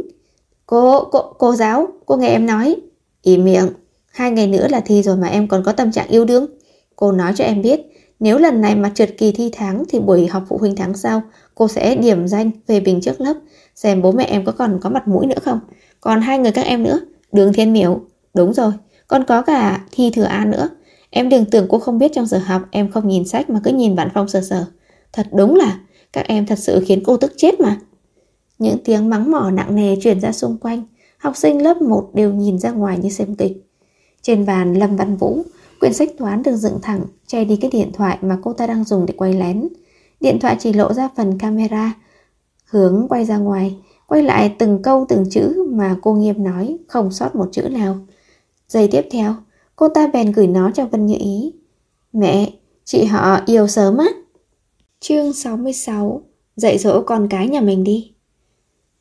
cô giáo, cô nghe em nói. Im miệng, 2 ngày nữa là thi rồi mà em còn có tâm trạng yêu đương. Cô nói cho em biết, nếu lần này mà trượt kỳ thi tháng thì buổi họp phụ huynh tháng sau cô sẽ điểm danh về bình trước lớp, xem bố mẹ em còn có mặt mũi nữa không. Còn 2 người các em nữa, Đường Thiên Miểu, đúng rồi, còn có cả Thi Thừa An nữa. Em đừng tưởng cô không biết trong giờ học em không nhìn sách mà cứ nhìn bản phong sờ sờ. Thật đúng là các em thật sự khiến cô tức chết mà. Những tiếng mắng mỏ nặng nề truyền ra xung quanh. Học sinh lớp 1 đều nhìn ra ngoài như xem kịch. Trên bàn Lâm Văn Vũ, quyển sách toán được dựng thẳng, che đi cái điện thoại mà cô ta đang dùng để quay lén. Điện thoại chỉ lộ ra phần camera hướng quay ra ngoài, quay lại từng câu từng chữ mà cô Nghiêm nói, không sót một chữ nào. Giây tiếp theo, cô ta bèn gửi nó cho Vân Như Ý. Mẹ, chị họ yêu sớm á. Chương 66. Dạy dỗ con cái nhà mình đi.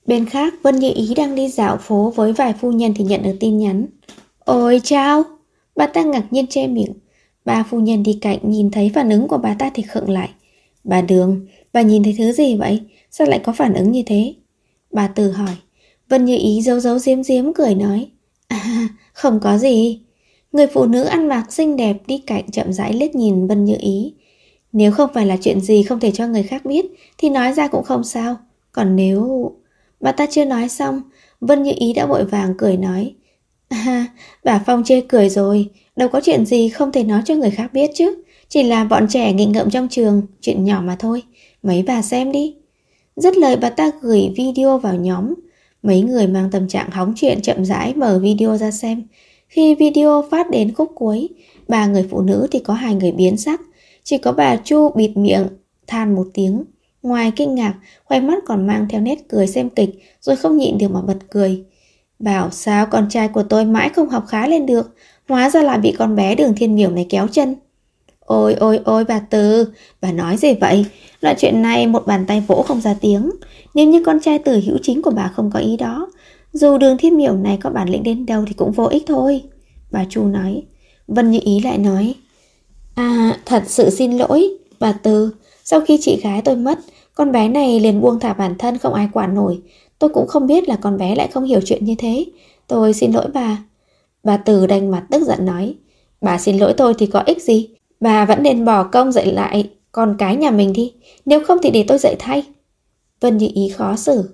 Bên khác, Vân Như Ý đang đi dạo phố với vài phu nhân thì nhận được tin nhắn. Ôi chao! Bà ta ngạc nhiên che miệng. Ba phu nhân đi cạnh nhìn thấy phản ứng của bà ta thì khựng lại. Bà Đường, bà nhìn thấy thứ gì vậy? Sao lại có phản ứng như thế? Bà Từ hỏi. Vân Như Ý giấu giấu giếm giếm cười nói. À, không có gì. Người phụ nữ ăn mặc xinh đẹp đi cạnh chậm rãi liếc nhìn Vân Như Ý. Nếu không phải là chuyện gì không thể cho người khác biết thì nói ra cũng không sao. Còn nếu... Bà ta chưa nói xong, Vân Như Ý đã vội vàng cười nói. À, bà Phong chê cười rồi, đâu có chuyện gì không thể nói cho người khác biết chứ. Chỉ là bọn trẻ nghịch ngợm trong trường, chuyện nhỏ mà thôi. Mấy bà xem đi. Dứt lời bà ta gửi video vào nhóm. Mấy người mang tâm trạng hóng chuyện chậm rãi mở video ra xem. Khi video phát đến khúc cuối, ba người phụ nữ thì có hai người biến sắc. Chỉ có bà Chu bịt miệng, than một tiếng. Ngoài kinh ngạc, khoe mắt còn mang theo nét cười xem kịch, rồi không nhịn được mà bật cười. Bảo sao con trai của tôi mãi không học khá lên được, hóa ra là bị con bé Đường Thiên Miểu này kéo chân. Ôi ôi ôi bà Từ, bà nói gì vậy? Loại chuyện này một bàn tay vỗ không ra tiếng. Nếu như con trai Từ hữu chính của bà không có ý đó, dù Đường Thiên Miểu này có bản lĩnh đến đâu thì cũng vô ích thôi. Bà Chu nói. Vân Như Ý lại nói. À, thật sự xin lỗi, bà Từ. Sau khi chị gái tôi mất, con bé này liền buông thả bản thân không ai quản nổi. Tôi cũng không biết là con bé lại không hiểu chuyện như thế. Tôi xin lỗi bà. Bà Từ đanh mặt tức giận nói. Bà xin lỗi tôi thì có ích gì? Bà vẫn nên bỏ công dạy lại con cái nhà mình đi. Nếu không thì để tôi dạy thay. Vân Như Ý khó xử.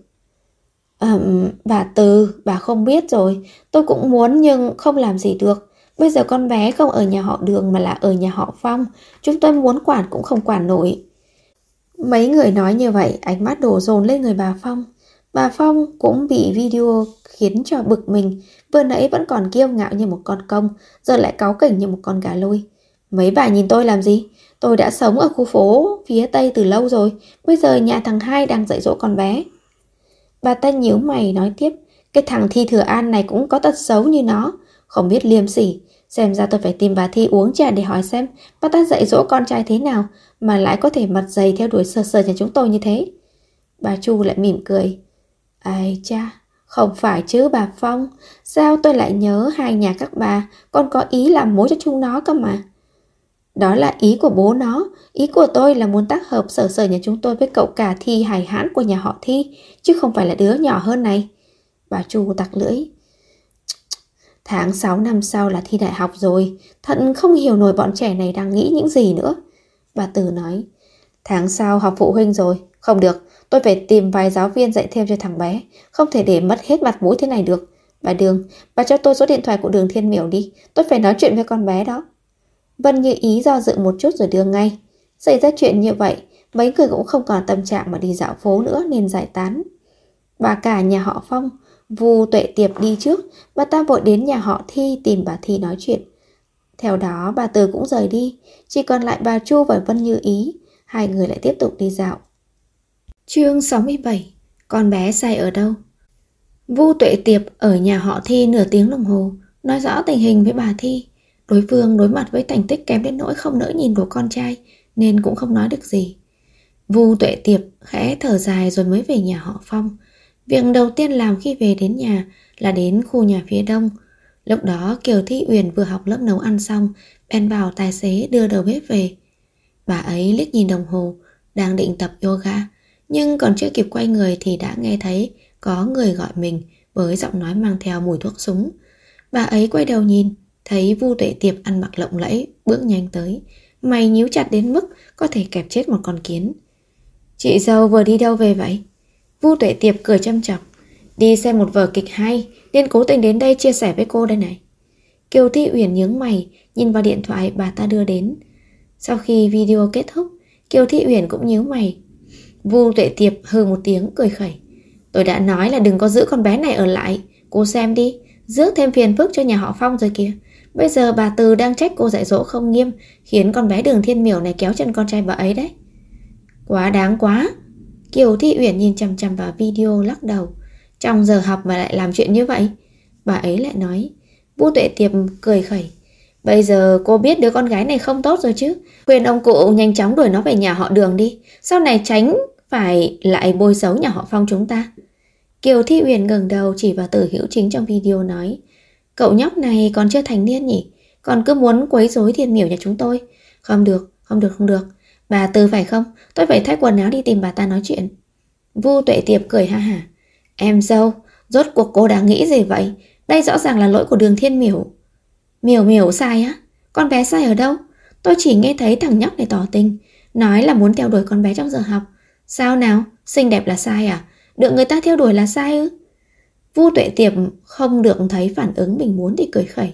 Bà Từ, bà không biết rồi. Tôi cũng muốn nhưng không làm gì được. Bây giờ con bé không ở nhà họ Đường mà là ở nhà họ Phong. Chúng tôi muốn quản cũng không quản nổi. Mấy người nói như vậy, ánh mắt đổ dồn lên người bà Phong. Bà Phong cũng bị video khiến cho bực mình. Vừa nãy vẫn còn kiêu ngạo như một con công, giờ lại cáu kỉnh như một con gà lôi. Mấy bà nhìn tôi làm gì? Tôi đã sống ở khu phố phía Tây từ lâu rồi. Bây giờ nhà thằng Hai đang dạy dỗ con bé. Bà ta nhíu mày nói tiếp. Cái thằng Thi Thừa An này cũng có tật xấu như nó, không biết liêm sỉ. Xem ra tôi phải tìm bà Thi uống trà để hỏi xem bà ta dạy dỗ con trai thế nào mà lại có thể mặt dày theo đuổi sờ sờ nhà chúng tôi như thế. Bà Chu lại mỉm cười. Ai cha, không phải chứ bà Phong. Sao tôi lại nhớ hai nhà các bà còn có ý làm mối cho chúng nó cơ mà. Đó là ý của bố nó. Ý của tôi là muốn tác hợp sờ sờ nhà chúng tôi với cậu cả Thi hài hãn của nhà họ Thi, chứ không phải là đứa nhỏ hơn này. Bà Chu tặc lưỡi. Tháng 6 năm sau là thi đại học rồi. Thật không hiểu nổi bọn trẻ này đang nghĩ những gì nữa. Bà Từ nói. Tháng sau học phụ huynh rồi. Không được, tôi phải tìm vài giáo viên dạy thêm cho thằng bé. Không thể để mất hết mặt mũi thế này được. Bà Đường, bà cho tôi số điện thoại của Đường Thiên Miểu đi. Tôi phải nói chuyện với con bé đó. Vân Như Ý do dự một chút rồi đưa ngay. Xảy ra chuyện như vậy, mấy người cũng không còn tâm trạng mà đi dạo phố nữa nên giải tán. Bà cả nhà họ Phong, Vu Tuệ Tiệp đi trước, bà ta vội đến nhà họ Thi tìm bà Thi nói chuyện. Theo đó bà Từ cũng rời đi, chỉ còn lại bà Chu và Vân Như Ý, hai người lại tiếp tục đi dạo. Chương 67. Con bé say ở đâu? Vu Tuệ Tiệp ở nhà họ Thi nửa tiếng đồng hồ, nói rõ tình hình với bà Thi. Đối phương đối mặt với thành tích kém đến nỗi không nỡ nhìn của con trai nên cũng không nói được gì. Vu Tuệ Tiệp khẽ thở dài rồi mới về nhà họ Phong. Việc đầu tiên làm khi về đến nhà là đến khu nhà phía đông. Lúc đó Kiều Thi Uyển vừa học lớp nấu ăn xong, bèn bảo tài xế đưa đầu bếp về. Bà ấy liếc nhìn đồng hồ, đang định tập yoga, nhưng còn chưa kịp quay người thì đã nghe thấy có người gọi mình với giọng nói mang theo mùi thuốc súng. Bà ấy quay đầu nhìn, thấy Vu Tuệ Tiệp ăn mặc lộng lẫy, bước nhanh tới, mày nhíu chặt đến mức có thể kẹp chết một con kiến. Chị dâu vừa đi đâu về vậy? Vu Tuệ Tiệp cười châm chọc. Đi xem một vở kịch hay nên cố tình đến đây chia sẻ với cô đây này. Kiều Thi Uyển nhướng mày, nhìn vào điện thoại bà ta đưa đến. Sau khi video kết thúc, Kiều Thi Uyển cũng nhíu mày. Vu Tuệ Tiệp hừ một tiếng cười khẩy. Tôi đã nói là đừng có giữ con bé này ở lại. Cô xem đi, rước thêm phiền phức cho nhà họ Phong rồi kìa. Bây giờ bà Từ đang trách cô dạy dỗ không nghiêm, khiến con bé Đường Thiên Miểu này kéo chân con trai bà ấy đấy. Quá đáng quá. Kiều Thi Uyển nhìn chằm chằm vào video lắc đầu. Trong giờ học mà lại làm chuyện như vậy? Bà ấy lại nói. Vu Tuệ Tiệp cười khẩy. Bây giờ cô biết đứa con gái này không tốt rồi chứ. Khuyên ông cụ nhanh chóng đuổi nó về nhà họ Đường đi. Sau này tránh phải lại bôi xấu nhà họ Phong chúng ta. Kiều Thi Uyển ngẩng đầu chỉ vào Từ Hữu Chính trong video nói, cậu nhóc này còn chưa thành niên nhỉ, còn cứ muốn quấy rối Thiên Miểu nhà chúng tôi. Không được, không được, không được. Bà Từ phải không? Tôi phải thay quần áo đi tìm bà ta nói chuyện. Vu Tuệ Tiệp cười ha hả. Em dâu, rốt cuộc cô đang nghĩ gì vậy? Đây rõ ràng là lỗi của Đường Thiên Miểu. Miểu Miểu sai á? Con bé sai ở đâu? Tôi chỉ nghe thấy thằng nhóc này tỏ tình, nói là muốn theo đuổi con bé trong giờ học. Sao nào? Xinh đẹp là sai à? Được người ta theo đuổi là sai ư? Vu Tuệ Tiệp không được thấy phản ứng mình muốn thì cười khẩy.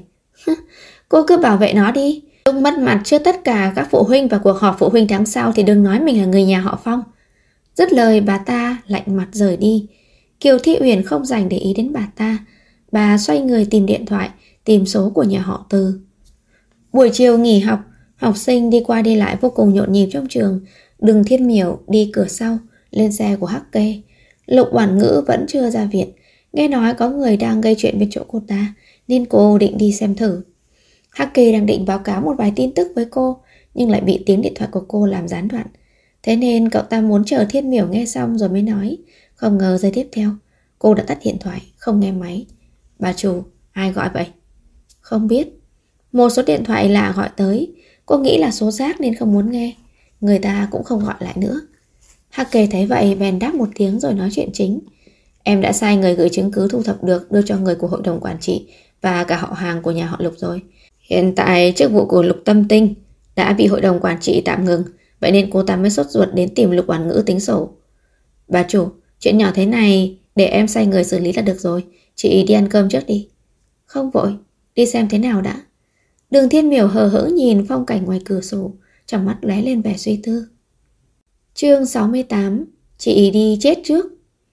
Cô cứ bảo vệ nó đi. Lúc mất mặt trước tất cả các phụ huynh và cuộc họp phụ huynh tháng sau thì đừng nói mình là người nhà họ Phong. Dứt lời bà ta lạnh mặt rời đi. Kiều Thi Uyển không dành để ý đến bà ta. Bà xoay người tìm điện thoại, tìm số của nhà họ Từ. Buổi chiều nghỉ học, học sinh đi qua đi lại vô cùng nhộn nhịp trong trường. Đường Thiên Miểu đi cửa sau, lên xe của Hắc Kê. Lục Oản Ngữ vẫn chưa ra viện. Nghe nói có người đang gây chuyện bên chỗ cô ta, nên cô định đi xem thử. Hắc Kê đang định báo cáo một vài tin tức với cô, nhưng lại bị tiếng điện thoại của cô làm gián đoạn. Thế nên cậu ta muốn chờ Thiên Miểu nghe xong rồi mới nói. Không ngờ giây tiếp theo, cô đã tắt điện thoại, không nghe máy. Bà chủ, ai gọi vậy? Không biết. Một số điện thoại lạ gọi tới. Cô nghĩ là số rác nên không muốn nghe. Người ta cũng không gọi lại nữa. Hắc Kê thấy vậy bèn đáp một tiếng rồi nói chuyện chính. Em đã sai người gửi chứng cứ thu thập được đưa cho người của hội đồng quản trị và cả họ hàng của nhà họ Lục rồi. Hiện tại chức vụ của Lục Tâm Tinh đã bị hội đồng quản trị tạm ngừng, vậy nên cô ta mới sốt ruột đến tìm Lục Oản Ngữ tính sổ. Bà chủ, chuyện nhỏ thế này để em sai người xử lý là được rồi. Chị đi ăn cơm trước đi. Không vội, đi xem thế nào đã. Đường Thiên Miểu hờ hững nhìn phong cảnh ngoài cửa sổ, trong mắt lóe lên vẻ suy tư. Chương 68. Chị đi chết trước.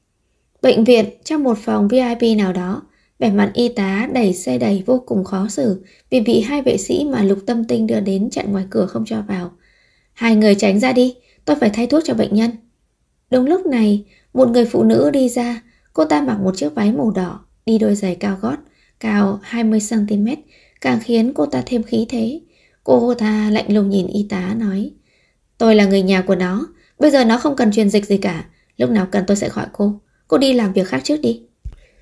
Bệnh viện, trong một phòng VIP nào đó, vẻ mặt y tá đẩy xe đẩy vô cùng khó xử vì bị hai vệ sĩ mà Lục Tâm Tinh đưa đến chặn ngoài cửa không cho vào. Hai người tránh ra đi, tôi phải thay thuốc cho bệnh nhân. Đúng lúc này, một người phụ nữ đi ra. Cô ta mặc một chiếc váy màu đỏ, đi đôi giày cao gót, cao 20cm, càng khiến cô ta thêm khí thế. Cô ta lạnh lùng nhìn y tá nói, tôi là người nhà của nó, bây giờ nó không cần truyền dịch gì cả, lúc nào cần tôi sẽ gọi cô đi làm việc khác trước đi.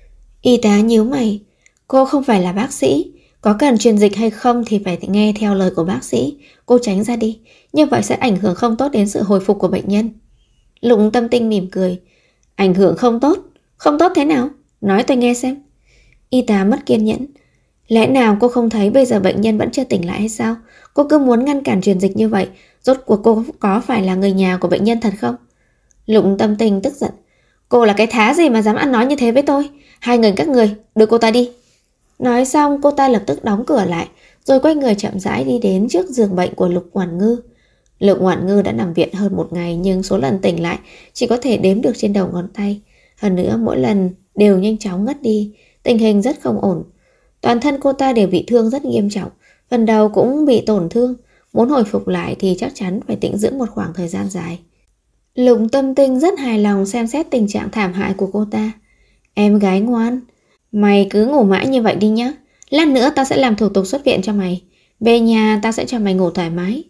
Y tá nhíu mày, cô không phải là bác sĩ, có cần truyền dịch hay không thì phải nghe theo lời của bác sĩ, cô tránh ra đi, như vậy sẽ ảnh hưởng không tốt đến sự hồi phục của bệnh nhân. Lục Tâm Tinh mỉm cười, ảnh hưởng không tốt thế nào? Nói tôi nghe xem. Y tá mất kiên nhẫn, lẽ nào cô không thấy bây giờ bệnh nhân vẫn chưa tỉnh lại hay sao? Cô cứ muốn ngăn cản truyền dịch như vậy, rốt cuộc cô có phải là người nhà của bệnh nhân thật không? Lục Tâm Tinh tức giận, cô là cái thá gì mà dám ăn nói như thế với tôi? Hai người các người, đưa cô ta đi. Nói xong cô ta lập tức đóng cửa lại, rồi quay người chậm rãi đi đến trước giường bệnh của Lục Oản Ngữ. Lục Oản Ngữ đã nằm viện hơn một ngày, nhưng số lần tỉnh lại chỉ có thể đếm được trên đầu ngón tay. Hơn nữa mỗi lần đều nhanh chóng ngất đi, tình hình rất không ổn. Toàn thân cô ta đều bị thương rất nghiêm trọng, phần đầu cũng bị tổn thương. Muốn hồi phục lại thì chắc chắn phải tĩnh dưỡng một khoảng thời gian dài. Lục Tâm Tinh rất hài lòng xem xét tình trạng thảm hại của cô ta. Em gái ngoan, mày cứ ngủ mãi như vậy đi nhé. Lát nữa tao sẽ làm thủ tục xuất viện cho mày. Về nhà tao sẽ cho mày ngủ thoải mái.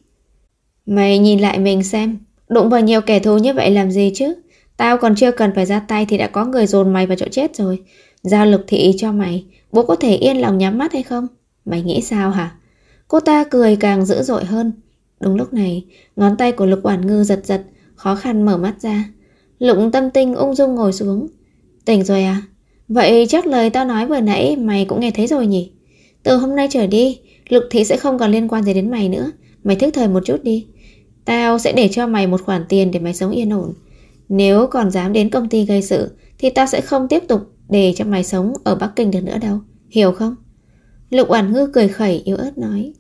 Mày nhìn lại mình xem, đụng vào nhiều kẻ thù như vậy làm gì chứ? Tao còn chưa cần phải ra tay thì đã có người dồn mày vào chỗ chết rồi. Giao Lục thị cho mày, bố có thể yên lòng nhắm mắt hay không? Mày nghĩ sao hả? Cô ta cười càng dữ dội hơn. Đúng lúc này, ngón tay của Lục Oản Ngữ giật giật, khó khăn mở mắt ra. Lục Tâm Tinh ung dung ngồi xuống. Tỉnh rồi à? Vậy chắc lời tao nói vừa nãy mày cũng nghe thấy rồi nhỉ? Từ hôm nay trở đi, Lục thị sẽ không còn liên quan gì đến mày nữa. Mày thức thời một chút đi. Tao sẽ để cho mày một khoản tiền để mày sống yên ổn. Nếu còn dám đến công ty gây sự thì tao sẽ không tiếp tục để cho mày sống ở Bắc Kinh được nữa đâu. Hiểu không? Lục Oản Ngữ cười khẩy yếu ớt nói.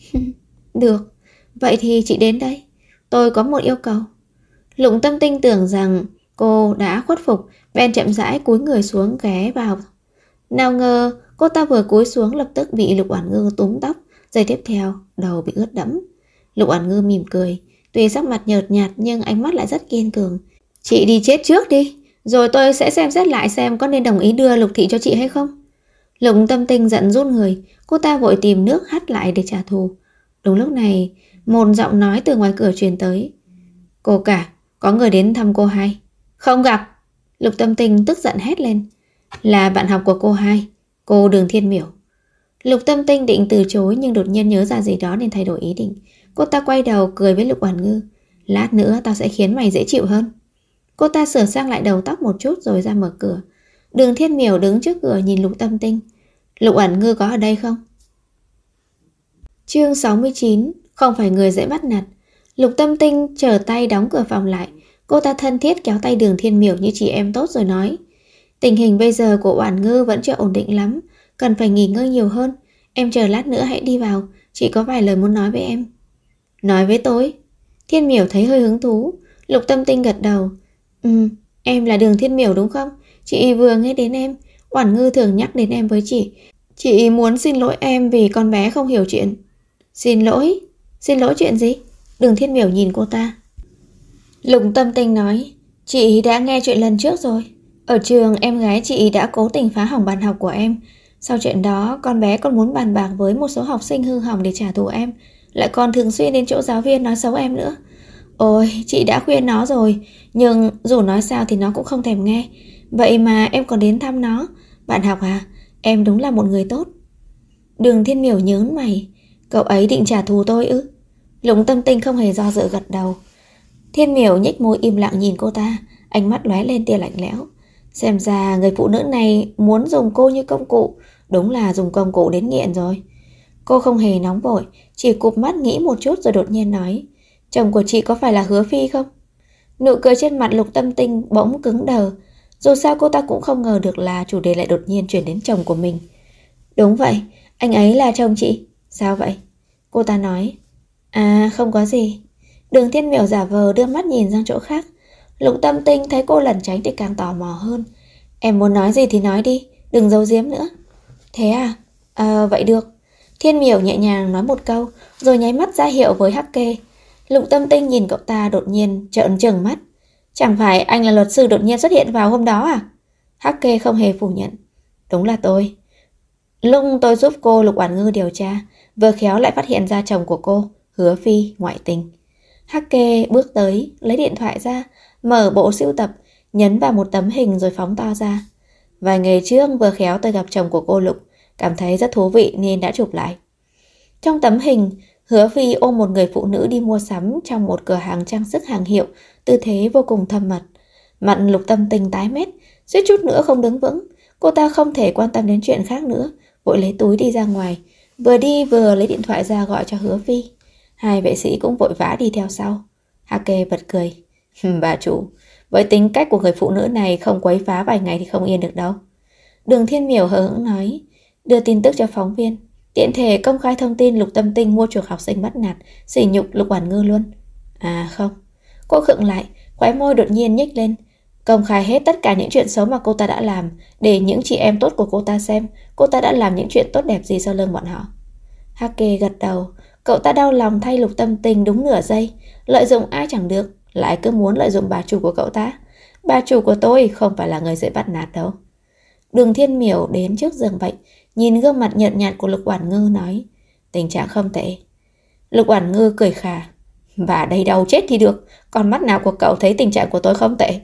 Được, vậy thì chị đến đây. Tôi có một yêu cầu. Lục Tâm Tinh tưởng rằng cô đã khuất phục, bèn chậm rãi cúi người xuống ghé vào. Nào ngờ cô ta vừa cúi xuống lập tức bị Lục Oản Ngữ túm tóc, giây tiếp theo đầu bị ướt đẫm. Lục Oản Ngữ mỉm cười, tuy sắc mặt nhợt nhạt nhưng ánh mắt lại rất kiên cường. Chị đi chết trước đi, rồi tôi sẽ xem xét lại xem có nên đồng ý đưa Lục thị cho chị hay không. Lục Tâm Tinh giận run người, cô ta vội tìm nước hắt lại để trả thù. Đúng lúc này, một giọng nói từ ngoài cửa truyền tới. Cô cả, có người đến thăm cô hai. Không gặp. Lục Tâm Tinh tức giận hét lên. Là bạn học của cô hai, cô Đường Thiên Miểu. Lục Tâm Tinh định từ chối nhưng đột nhiên nhớ ra gì đó nên thay đổi ý định. Cô ta quay đầu cười với Lục Oản Ngư. Lát nữa tao sẽ khiến mày dễ chịu hơn. Cô ta sửa sang lại đầu tóc một chút rồi ra mở cửa. Đường Thiên Miểu đứng trước cửa nhìn Lục Tâm Tinh. Lục Oản Ngư có ở đây không? Chương 69. Không phải người dễ bắt nạt. Lục Tâm Tinh trở tay đóng cửa phòng lại. Cô ta thân thiết kéo tay Đường Thiên Miểu như chị em tốt rồi nói. Tình hình bây giờ của Oản Ngư vẫn chưa ổn định lắm, cần phải nghỉ ngơi nhiều hơn. Em chờ lát nữa hãy đi vào, chị có vài lời muốn nói với em. Nói với tôi? Thiên Miểu thấy hơi hứng thú. Lục Tâm Tinh gật đầu. Em là Đường Thiên Miểu đúng không? Chị vừa nghe đến em. Oản Ngư thường nhắc đến em với chị. Chị muốn xin lỗi em vì con bé không hiểu chuyện. Xin lỗi? Xin lỗi chuyện gì? Đường Thiên Miểu nhìn cô ta. Lục Tâm Tinh nói. Chị đã nghe chuyện lần trước rồi. Ở trường em gái chị đã cố tình phá hỏng bàn học của em. Sau chuyện đó con bé còn muốn bàn bạc với một số học sinh hư hỏng để trả thù em. Lại còn thường xuyên đến chỗ giáo viên nói xấu em nữa. Ôi, chị đã khuyên nó rồi, nhưng dù nói sao thì nó cũng không thèm nghe. Vậy mà em còn đến thăm nó. Bạn học à, em đúng là một người tốt. Đường Thiên Miểu nhớn mày. Cậu ấy định trả thù tôi ư? Lục Tâm Tinh không hề do dự gật đầu. Thiên Miểu nhếch môi im lặng nhìn cô ta, ánh mắt lóe lên tia lạnh lẽo. Xem ra người phụ nữ này muốn dùng cô như công cụ. Đúng là dùng công cụ đến nghiện rồi. Cô không hề nóng vội, chỉ cụp mắt nghĩ một chút rồi đột nhiên nói. Chồng của chị có phải là Hứa Phi không? Nụ cười trên mặt Lục Tâm Tinh bỗng cứng đờ. Dù sao cô ta cũng không ngờ được là chủ đề lại đột nhiên chuyển đến chồng của mình. Đúng vậy, anh ấy là chồng chị. Sao vậy? Cô ta nói. À, không có gì. Đường Thiên Miểu giả vờ đưa mắt nhìn sang chỗ khác. Lục Tâm Tinh thấy cô lẩn tránh thì càng tò mò hơn. Em muốn nói gì thì nói đi, đừng giấu giếm nữa. Thế à? Vậy được. Thiên Miểu nhẹ nhàng nói một câu, rồi nháy mắt ra hiệu với Hắc Kê. Lục Tâm Tinh nhìn cậu ta đột nhiên trợn trừng mắt. Chẳng phải anh là luật sư đột nhiên xuất hiện vào hôm đó à? Hắc Kê không hề phủ nhận. Đúng là tôi. Lúc tôi giúp cô Lục Oản Ngư điều tra, vừa khéo lại phát hiện ra chồng của cô, Hứa Phi, ngoại tình. Hắc Kê bước tới, lấy điện thoại ra, mở bộ sưu tập, nhấn vào một tấm hình rồi phóng to ra. Vài ngày trước vừa khéo tôi gặp chồng của cô Lục, cảm thấy rất thú vị nên đã chụp lại. Trong tấm hình, Hứa Phi ôm một người phụ nữ đi mua sắm trong một cửa hàng trang sức hàng hiệu, tư thế vô cùng thâm mật. Mặt Lục Tâm Tinh tái mét, suýt chút nữa không đứng vững. Cô ta không thể quan tâm đến chuyện khác nữa, vội lấy túi đi ra ngoài, vừa đi vừa lấy điện thoại ra gọi cho Hứa Phi. Hai vệ sĩ cũng vội vã đi theo sau. Hắc Kê bật cười. Bà chủ, với tính cách của người phụ nữ này không quấy phá vài ngày thì không yên được đâu. Đường Thiên Miểu hờ hững nói, đưa tin tức cho phóng viên, tiện thể công khai thông tin Lục Tâm Tinh mua chuộc học sinh bắt nạt, sỉ nhục Lục Oản Ngư luôn. À không. Cô khựng lại, khóe môi đột nhiên nhếch lên. Công khai hết tất cả những chuyện xấu mà cô ta đã làm, để những chị em tốt của cô ta xem cô ta đã làm những chuyện tốt đẹp gì sau lưng bọn họ. Hắc Kê gật đầu. Cậu ta đau lòng thay Lục Tâm Tinh đúng nửa giây. Lợi dụng ai chẳng được, lại cứ muốn lợi dụng bà chủ của cậu ta. Bà chủ của tôi không phải là người dễ bắt nạt đâu. Đường Thiên Miểu đến trước giường bệnh, nhìn gương mặt nhợt nhạt của Lục Oản Ngư nói, tình trạng không tệ. Lục Oản Ngư cười khà. Và đây đâu chết thì được, con mắt nào của cậu thấy tình trạng của tôi không tệ?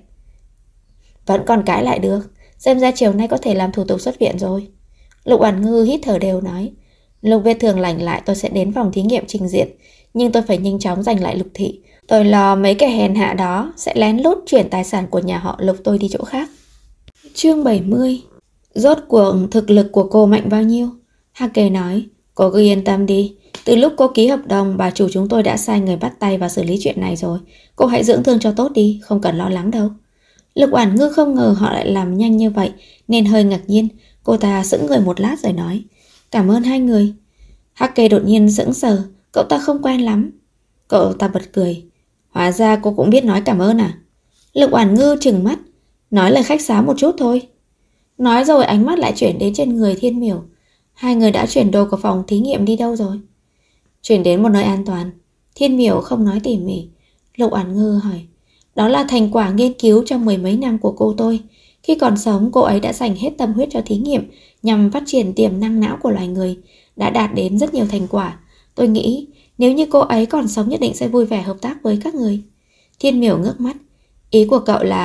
Vẫn còn cãi lại được, xem ra chiều nay có thể làm thủ tục xuất viện rồi. Lục Oản Ngư hít thở đều nói, lúc vết thương lành lại tôi sẽ đến phòng thí nghiệm trình diện, nhưng tôi phải nhanh chóng giành lại Lục thị. Tôi lo mấy kẻ hèn hạ đó sẽ lén lút chuyển tài sản của nhà họ Lục tôi đi chỗ khác. Chương 70. Rốt cuộc thực lực của cô mạnh bao nhiêu? Hắc Kê nói, cô cứ yên tâm đi. Từ lúc cô ký hợp đồng, bà chủ chúng tôi đã sai người bắt tay vào xử lý chuyện này rồi. Cô hãy dưỡng thương cho tốt đi, không cần lo lắng đâu. Lục Oản Ngư không ngờ họ lại làm nhanh như vậy nên hơi ngạc nhiên. Cô ta sững người một lát rồi nói, cảm ơn hai người. Hắc Kê đột nhiên sững sờ, cậu ta không quen lắm. Cậu ta bật cười, hóa ra cô cũng biết nói cảm ơn à? Lục Oản Ngư trừng mắt, nói lời khách sáo một chút thôi. Nói rồi ánh mắt lại chuyển đến trên người Thiên Miểu. Hai người đã chuyển đồ của phòng thí nghiệm đi đâu rồi? Chuyển đến một nơi an toàn. Thiên Miểu không nói tỉ mỉ. Lục Oản Ngư hỏi, đó là thành quả nghiên cứu trong mười mấy năm của cô tôi. Khi còn sống, cô ấy đã dành hết tâm huyết cho thí nghiệm nhằm phát triển tiềm năng não của loài người, đã đạt đến rất nhiều thành quả. Tôi nghĩ nếu như cô ấy còn sống nhất định sẽ vui vẻ hợp tác với các người. Thiên Miểu ngước mắt. Ý của cậu là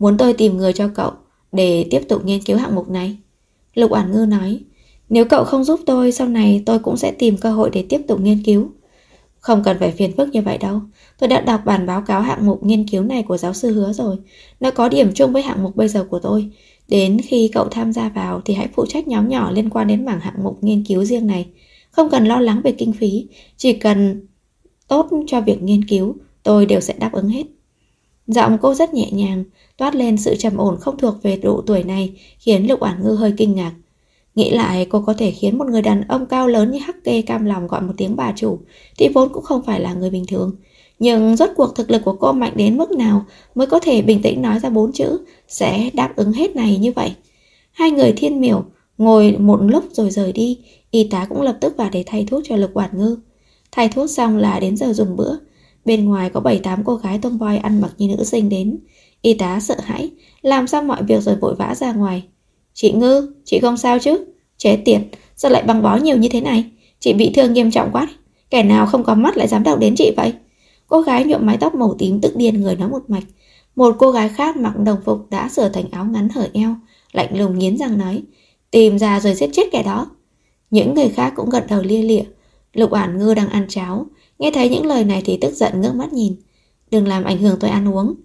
muốn tôi tìm người cho cậu để tiếp tục nghiên cứu hạng mục này. Lục Oản Ngư nói, nếu cậu không giúp tôi, sau này tôi cũng sẽ tìm cơ hội để tiếp tục nghiên cứu. Không cần phải phiền phức như vậy đâu. Tôi đã đọc bản báo cáo hạng mục nghiên cứu này của giáo sư Hứa rồi. Nó có điểm chung với hạng mục bây giờ của tôi. Đến khi cậu tham gia vào thì hãy phụ trách nhóm nhỏ liên quan đến mảng hạng mục nghiên cứu riêng này. Không cần lo lắng về kinh phí, chỉ cần tốt cho việc nghiên cứu, tôi đều sẽ đáp ứng hết. Giọng cô rất nhẹ nhàng, toát lên sự trầm ổn không thuộc về độ tuổi này, khiến Lục Oản Ngư hơi kinh ngạc. Nghĩ lại cô có thể khiến một người đàn ông cao lớn như Hắc Kê cam lòng gọi một tiếng bà chủ thì vốn cũng không phải là người bình thường. Nhưng rốt cuộc thực lực của cô mạnh đến mức nào mới có thể bình tĩnh nói ra 4 chữ sẽ đáp ứng hết này như vậy. Hai người Thiên Miểu ngồi một lúc rồi rời đi. Y tá cũng lập tức vào để thay thuốc cho Lục Oản Ngư. Thay thuốc xong là đến giờ dùng bữa. Bên ngoài có 7-8 cô gái tomboy ăn mặc như nữ sinh đến. Y tá sợ hãi, làm xong mọi việc rồi vội vã ra ngoài. Chị Ngư, chị không sao chứ? Chết tiệt, sao lại băng bó nhiều như thế này? Chị bị thương nghiêm trọng quá. Kẻ nào không có mắt lại dám động đến chị vậy? Cô gái nhuộm mái tóc màu tím tức điên người nói một mạch. Một cô gái khác mặc đồng phục đã sửa thành áo ngắn hở eo, lạnh lùng nghiến răng nói, tìm ra rồi giết chết kẻ đó. Những người khác cũng gật đầu lia lịa. Lục Oản Ngư đang ăn cháo, nghe thấy những lời này thì tức giận ngước mắt nhìn. Đừng làm ảnh hưởng tôi ăn uống.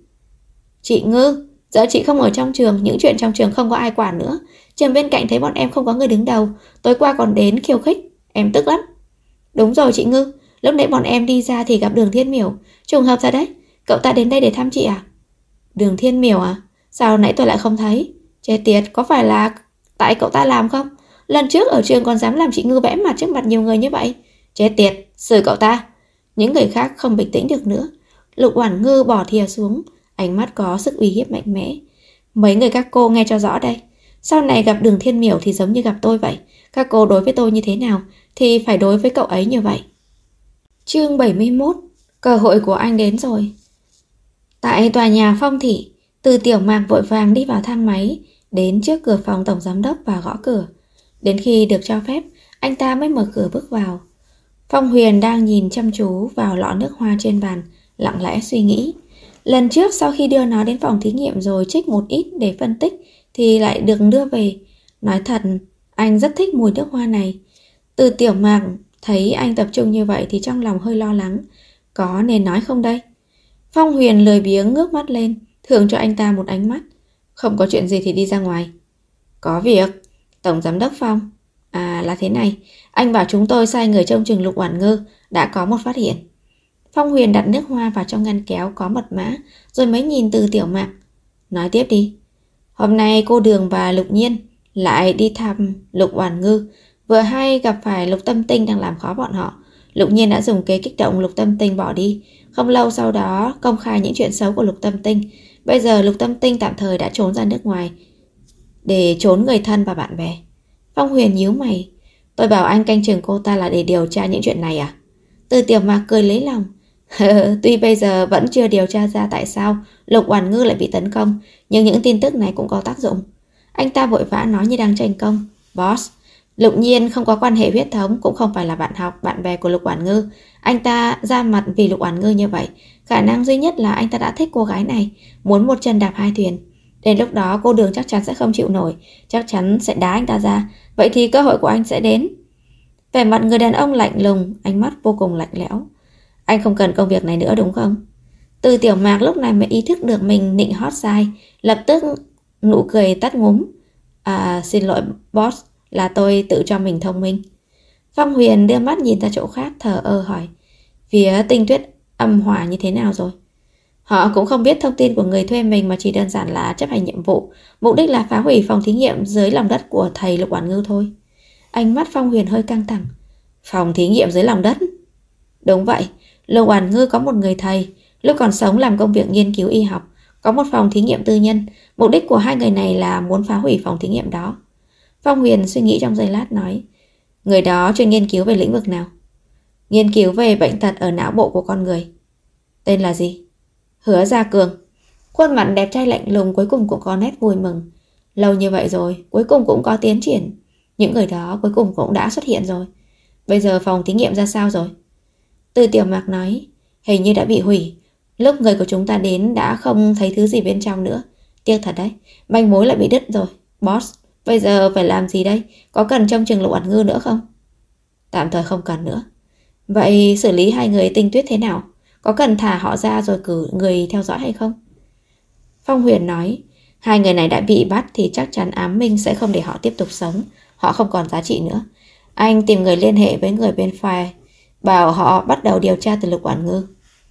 Chị Ngư, giờ chị không ở trong trường, những chuyện trong trường không có ai quản nữa. Trường bên cạnh thấy bọn em không có người đứng đầu, tối qua còn đến khiêu khích, em tức lắm. Đúng rồi chị Ngư, lúc nãy bọn em đi ra thì gặp Đường Thiên Miểu, trùng hợp ra đấy. Cậu ta đến đây để thăm chị à? Đường Thiên Miểu à? Sao nãy tôi lại không thấy? Chết tiệt, có phải là tại cậu ta làm không? Lần trước ở trường còn dám làm chị Ngư vẽ mặt trước mặt nhiều người như vậy. Chết tiệt, xử cậu ta. Những người khác không bình tĩnh được nữa. Lục Oản Ngư bỏ thìa xuống, ánh mắt có sức uy hiếp mạnh mẽ. Mấy người các cô nghe cho rõ đây. Sau này gặp Đường Thiên Miểu thì giống như gặp tôi vậy. Các cô đối với tôi như thế nào thì phải đối với cậu ấy như vậy. Chương 71. Cơ hội của anh đến rồi. Tại tòa nhà Phong Thị, Từ Tiểu Mạc vội vàng đi vào thang máy, đến trước cửa phòng tổng giám đốc và gõ cửa. Đến khi được cho phép, anh ta mới mở cửa bước vào. Phong Huyền đang nhìn chăm chú vào lọ nước hoa trên bàn, lặng lẽ suy nghĩ. Lần trước sau khi đưa nó đến phòng thí nghiệm rồi trích một ít để phân tích thì lại được đưa về. Nói thật, anh rất thích mùi nước hoa này. Từ Tiểu Mạc thấy anh tập trung như vậy thì trong lòng hơi lo lắng. Có nên nói không đây? Phong Huyền lười biếng ngước mắt lên, thưởng cho anh ta một ánh mắt. Không có chuyện gì thì đi ra ngoài. Có việc. Tổng giám đốc Phong. À là thế này, anh bảo chúng tôi sai người trông chừng Lục Oản Ngư, đã có một phát hiện. Phong Huyền đặt nước hoa vào trong ngăn kéo có mật mã, rồi mới nhìn Từ Tiểu Mạc. Nói tiếp đi. Hôm nay cô Đường và Lục Nhiên lại đi thăm Lục Oản Ngư. Vừa hay gặp phải Lục Tâm Tinh đang làm khó bọn họ. Lục Nhiên đã dùng kế kích động Lục Tâm Tinh bỏ đi. Không lâu sau đó công khai những chuyện xấu của Lục Tâm Tinh. Bây giờ Lục Tâm Tinh tạm thời đã trốn ra nước ngoài để trốn người thân và bạn bè. Phong Huyền nhíu mày. Tôi bảo anh canh chừng cô ta là để điều tra những chuyện này à? Từ Tiểu Mạc cười lấy lòng. Tuy bây giờ vẫn chưa điều tra ra tại sao Lục Oản Ngư lại bị tấn công, nhưng những tin tức này cũng có tác dụng. Anh ta vội vã nói như đang tranh công. Boss, Lục Nhiên không có quan hệ huyết thống, cũng không phải là bạn học, bạn bè của Lục Oản Ngư. Anh ta ra mặt vì Lục Oản Ngư như vậy, khả năng duy nhất là anh ta đã thích cô gái này, muốn một chân đạp hai thuyền. Đến lúc đó cô Đường chắc chắn sẽ không chịu nổi, chắc chắn sẽ đá anh ta ra. Vậy thì cơ hội của anh sẽ đến. Vẻ mặt người đàn ông lạnh lùng, ánh mắt vô cùng lạnh lẽo. Anh không cần công việc này nữa đúng không? Từ Tiểu Mạc lúc này mới ý thức được mình nịnh hót sai, lập tức nụ cười tắt ngúm. Xin lỗi boss, là tôi tự cho mình thông minh. Phong Huyền đưa mắt nhìn ra chỗ khác, thờ ơ hỏi. Phía Tinh Tuyết âm hòa như thế nào rồi? Họ cũng không biết thông tin của người thuê mình mà chỉ đơn giản là chấp hành nhiệm vụ. Mục đích là phá hủy phòng thí nghiệm dưới lòng đất của thầy Lục Oản Ngư thôi. Ánh mắt Phong Huyền hơi căng thẳng. Phòng thí nghiệm dưới lòng đất? Đúng vậy, Lục Oản Ngư có một người thầy, lúc còn sống làm công việc nghiên cứu y học, có một phòng thí nghiệm tư nhân. Mục đích của hai người này là muốn phá hủy phòng thí nghiệm đó. Phong Huyền suy nghĩ trong giây lát nói. Người đó chuyên nghiên cứu về lĩnh vực nào? Nghiên cứu về bệnh tật ở não bộ của con người. Tên là gì? Hứa Gia Cường. Khuôn mặt đẹp trai lạnh lùng cuối cùng cũng có nét vui mừng. Lâu như vậy rồi, cuối cùng cũng có tiến triển. Những người đó cuối cùng cũng đã xuất hiện rồi. Bây giờ phòng thí nghiệm ra sao rồi? Từ Tiểu Mạc nói. Hình như đã bị hủy. Lúc người của chúng ta đến đã không thấy thứ gì bên trong nữa. Tiếc thật đấy, manh mối lại bị đứt rồi. Boss, bây giờ phải làm gì đây? Có cần trông chừng Lục Uẩn Ngư nữa không? Tạm thời không cần nữa. Vậy xử lý hai người Tinh Tuyết thế nào? Có cần thả họ ra rồi cử người theo dõi hay không? Phong Huyền nói, hai người này đã bị bắt thì chắc chắn Ám Minh sẽ không để họ tiếp tục sống. Họ không còn giá trị nữa. Anh tìm người liên hệ với người bên Fire, bảo họ bắt đầu điều tra từ Lục Uẩn Ngư.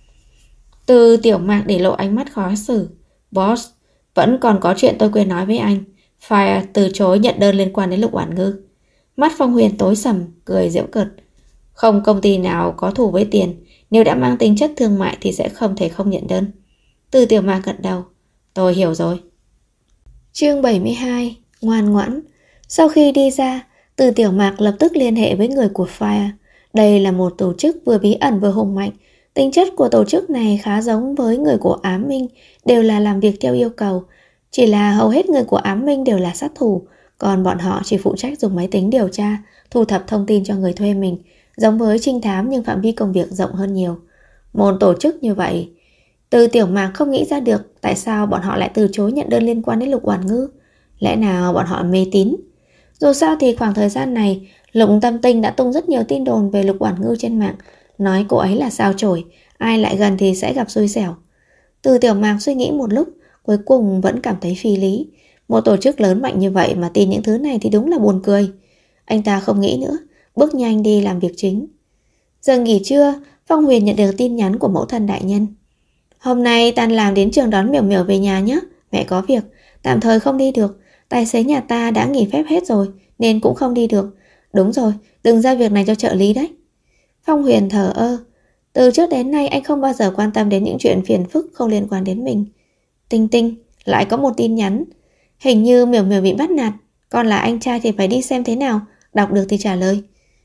Từ Tiểu Mạc để lộ ánh mắt khó xử. Boss, vẫn còn có chuyện tôi quên nói với anh. Fire từ chối nhận đơn liên quan đến Lục Uẩn Ngư. Mắt Phong Huyền tối sầm, cười giễu cợt. Không công ty nào có thù với tiền, nếu đã mang tính chất thương mại thì sẽ không thể không nhận đơn. Từ Tiểu Mạc gật đầu. Tôi hiểu rồi. Chương 72. Ngoan ngoãn. Sau khi đi ra, Từ Tiểu Mạc lập tức liên hệ với người của Fire. Đây là một tổ chức vừa bí ẩn vừa hùng mạnh. Tính chất của tổ chức này khá giống với người của Ám Minh, đều là làm việc theo yêu cầu. Chỉ là hầu hết người của Ám Minh đều là sát thủ, còn bọn họ chỉ phụ trách dùng máy tính điều tra, thu thập thông tin cho người thuê mình, giống với trinh thám nhưng phạm vi công việc rộng hơn nhiều. Một tổ chức như vậy, Từ Tiểu Mạc không nghĩ ra được tại sao bọn họ lại từ chối nhận đơn liên quan đến Lục Uẩn Ngư. Lẽ nào bọn họ mê tín? Dù sao thì khoảng thời gian này, Lục Tâm Tinh đã tung rất nhiều tin đồn về Lục Uẩn Ngư trên mạng, nói cô ấy là sao chổi, ai lại gần thì sẽ gặp xui xẻo. Từ Tiểu Mạc suy nghĩ một lúc, cuối cùng vẫn cảm thấy phi lý. Một tổ chức lớn mạnh như vậy mà tin những thứ này thì đúng là buồn cười. Anh ta không nghĩ nữa, bước nhanh đi làm việc chính. Giờ nghỉ trưa, Phong Huyền nhận được tin nhắn của mẫu thân đại nhân. Hôm nay tan làm đến trường đón Miểu Miểu về nhà nhé, mẹ có việc, tạm thời không đi được. Tài xế nhà ta đã nghỉ phép hết rồi, nên cũng không đi được. Đúng rồi, đừng giao việc này cho trợ lý đấy. Phong Huyền thờ ơ. Từ trước đến nay anh không bao giờ quan tâm đến những chuyện phiền phức không liên quan đến mình. Tinh Tinh, lại có một tin nhắn. Hình như Miểu Miểu bị bắt nạt, còn là anh trai thì phải đi xem thế nào, đọc được thì trả lời.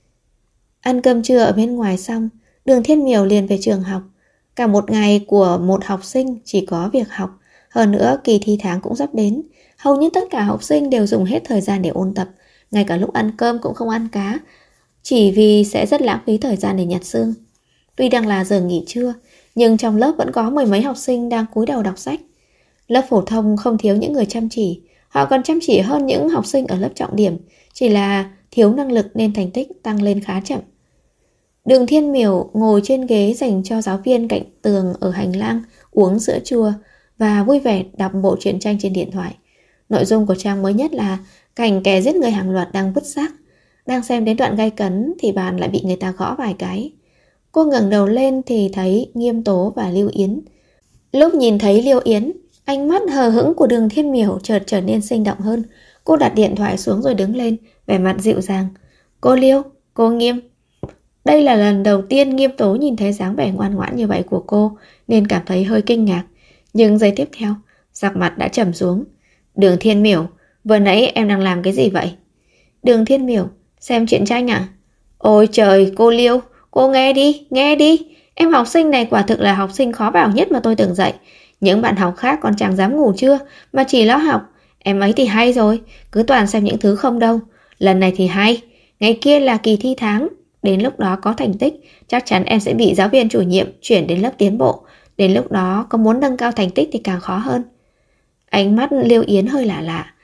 Ăn cơm trưa ở bên ngoài xong, Đường Thiên Miểu liền về trường học. Cả một ngày của một học sinh chỉ có việc học. Hơn nữa kỳ thi tháng cũng sắp đến. Hầu như tất cả học sinh đều dùng hết thời gian để ôn tập. Ngay cả lúc ăn cơm cũng không ăn cá, chỉ vì sẽ rất lãng phí thời gian để nhặt xương. Tuy đang là giờ nghỉ trưa, nhưng trong lớp vẫn có mười mấy học sinh đang cúi đầu đọc sách. Lớp phổ thông không thiếu những người chăm chỉ. Họ còn chăm chỉ hơn những học sinh ở lớp trọng điểm, chỉ là thiếu năng lực nên thành tích tăng lên khá chậm. Đường Thiên Miểu ngồi trên ghế dành cho giáo viên cạnh tường ở hành lang, uống sữa chua và vui vẻ đọc bộ truyện tranh trên điện thoại. Nội dung của trang mới nhất là cảnh kẻ giết người hàng loạt đang vứt xác. Đang xem đến đoạn gay cấn thì bàn lại bị người ta gõ vài cái. Cô ngẩng đầu lên thì thấy Nghiêm Tố và Lưu Yến. Lúc nhìn thấy Lưu Yến, ánh mắt hờ hững của Đường Thiên Miểu chợt trở nên sinh động hơn. Cô đặt điện thoại xuống rồi đứng lên, vẻ mặt dịu dàng. Cô Lưu, cô Nghiêm. Đây là lần đầu tiên Nghiêm Tố nhìn thấy dáng vẻ ngoan ngoãn như vậy của cô, nên cảm thấy hơi kinh ngạc. Nhưng giây tiếp theo, sắc mặt đã trầm xuống. Đường Thiên Miểu, vừa nãy em đang làm cái gì vậy? Đường Thiên Miểu, xem truyện tranh à? Ôi trời, cô Liêu, cô nghe đi, nghe đi. Em học sinh này quả thực là học sinh khó bảo nhất mà tôi từng dạy. Những bạn học khác còn chẳng dám ngủ trưa mà chỉ lo học. Em ấy thì hay rồi, cứ toàn xem những thứ không đâu. Lần này thì hay, ngày kia là kỳ thi tháng. Đến lúc đó có thành tích, chắc chắn em sẽ bị giáo viên chủ nhiệm chuyển đến lớp tiến bộ. Đến lúc đó có muốn nâng cao thành tích thì càng khó hơn. Ánh mắt Liêu Yến hơi lạ lạ.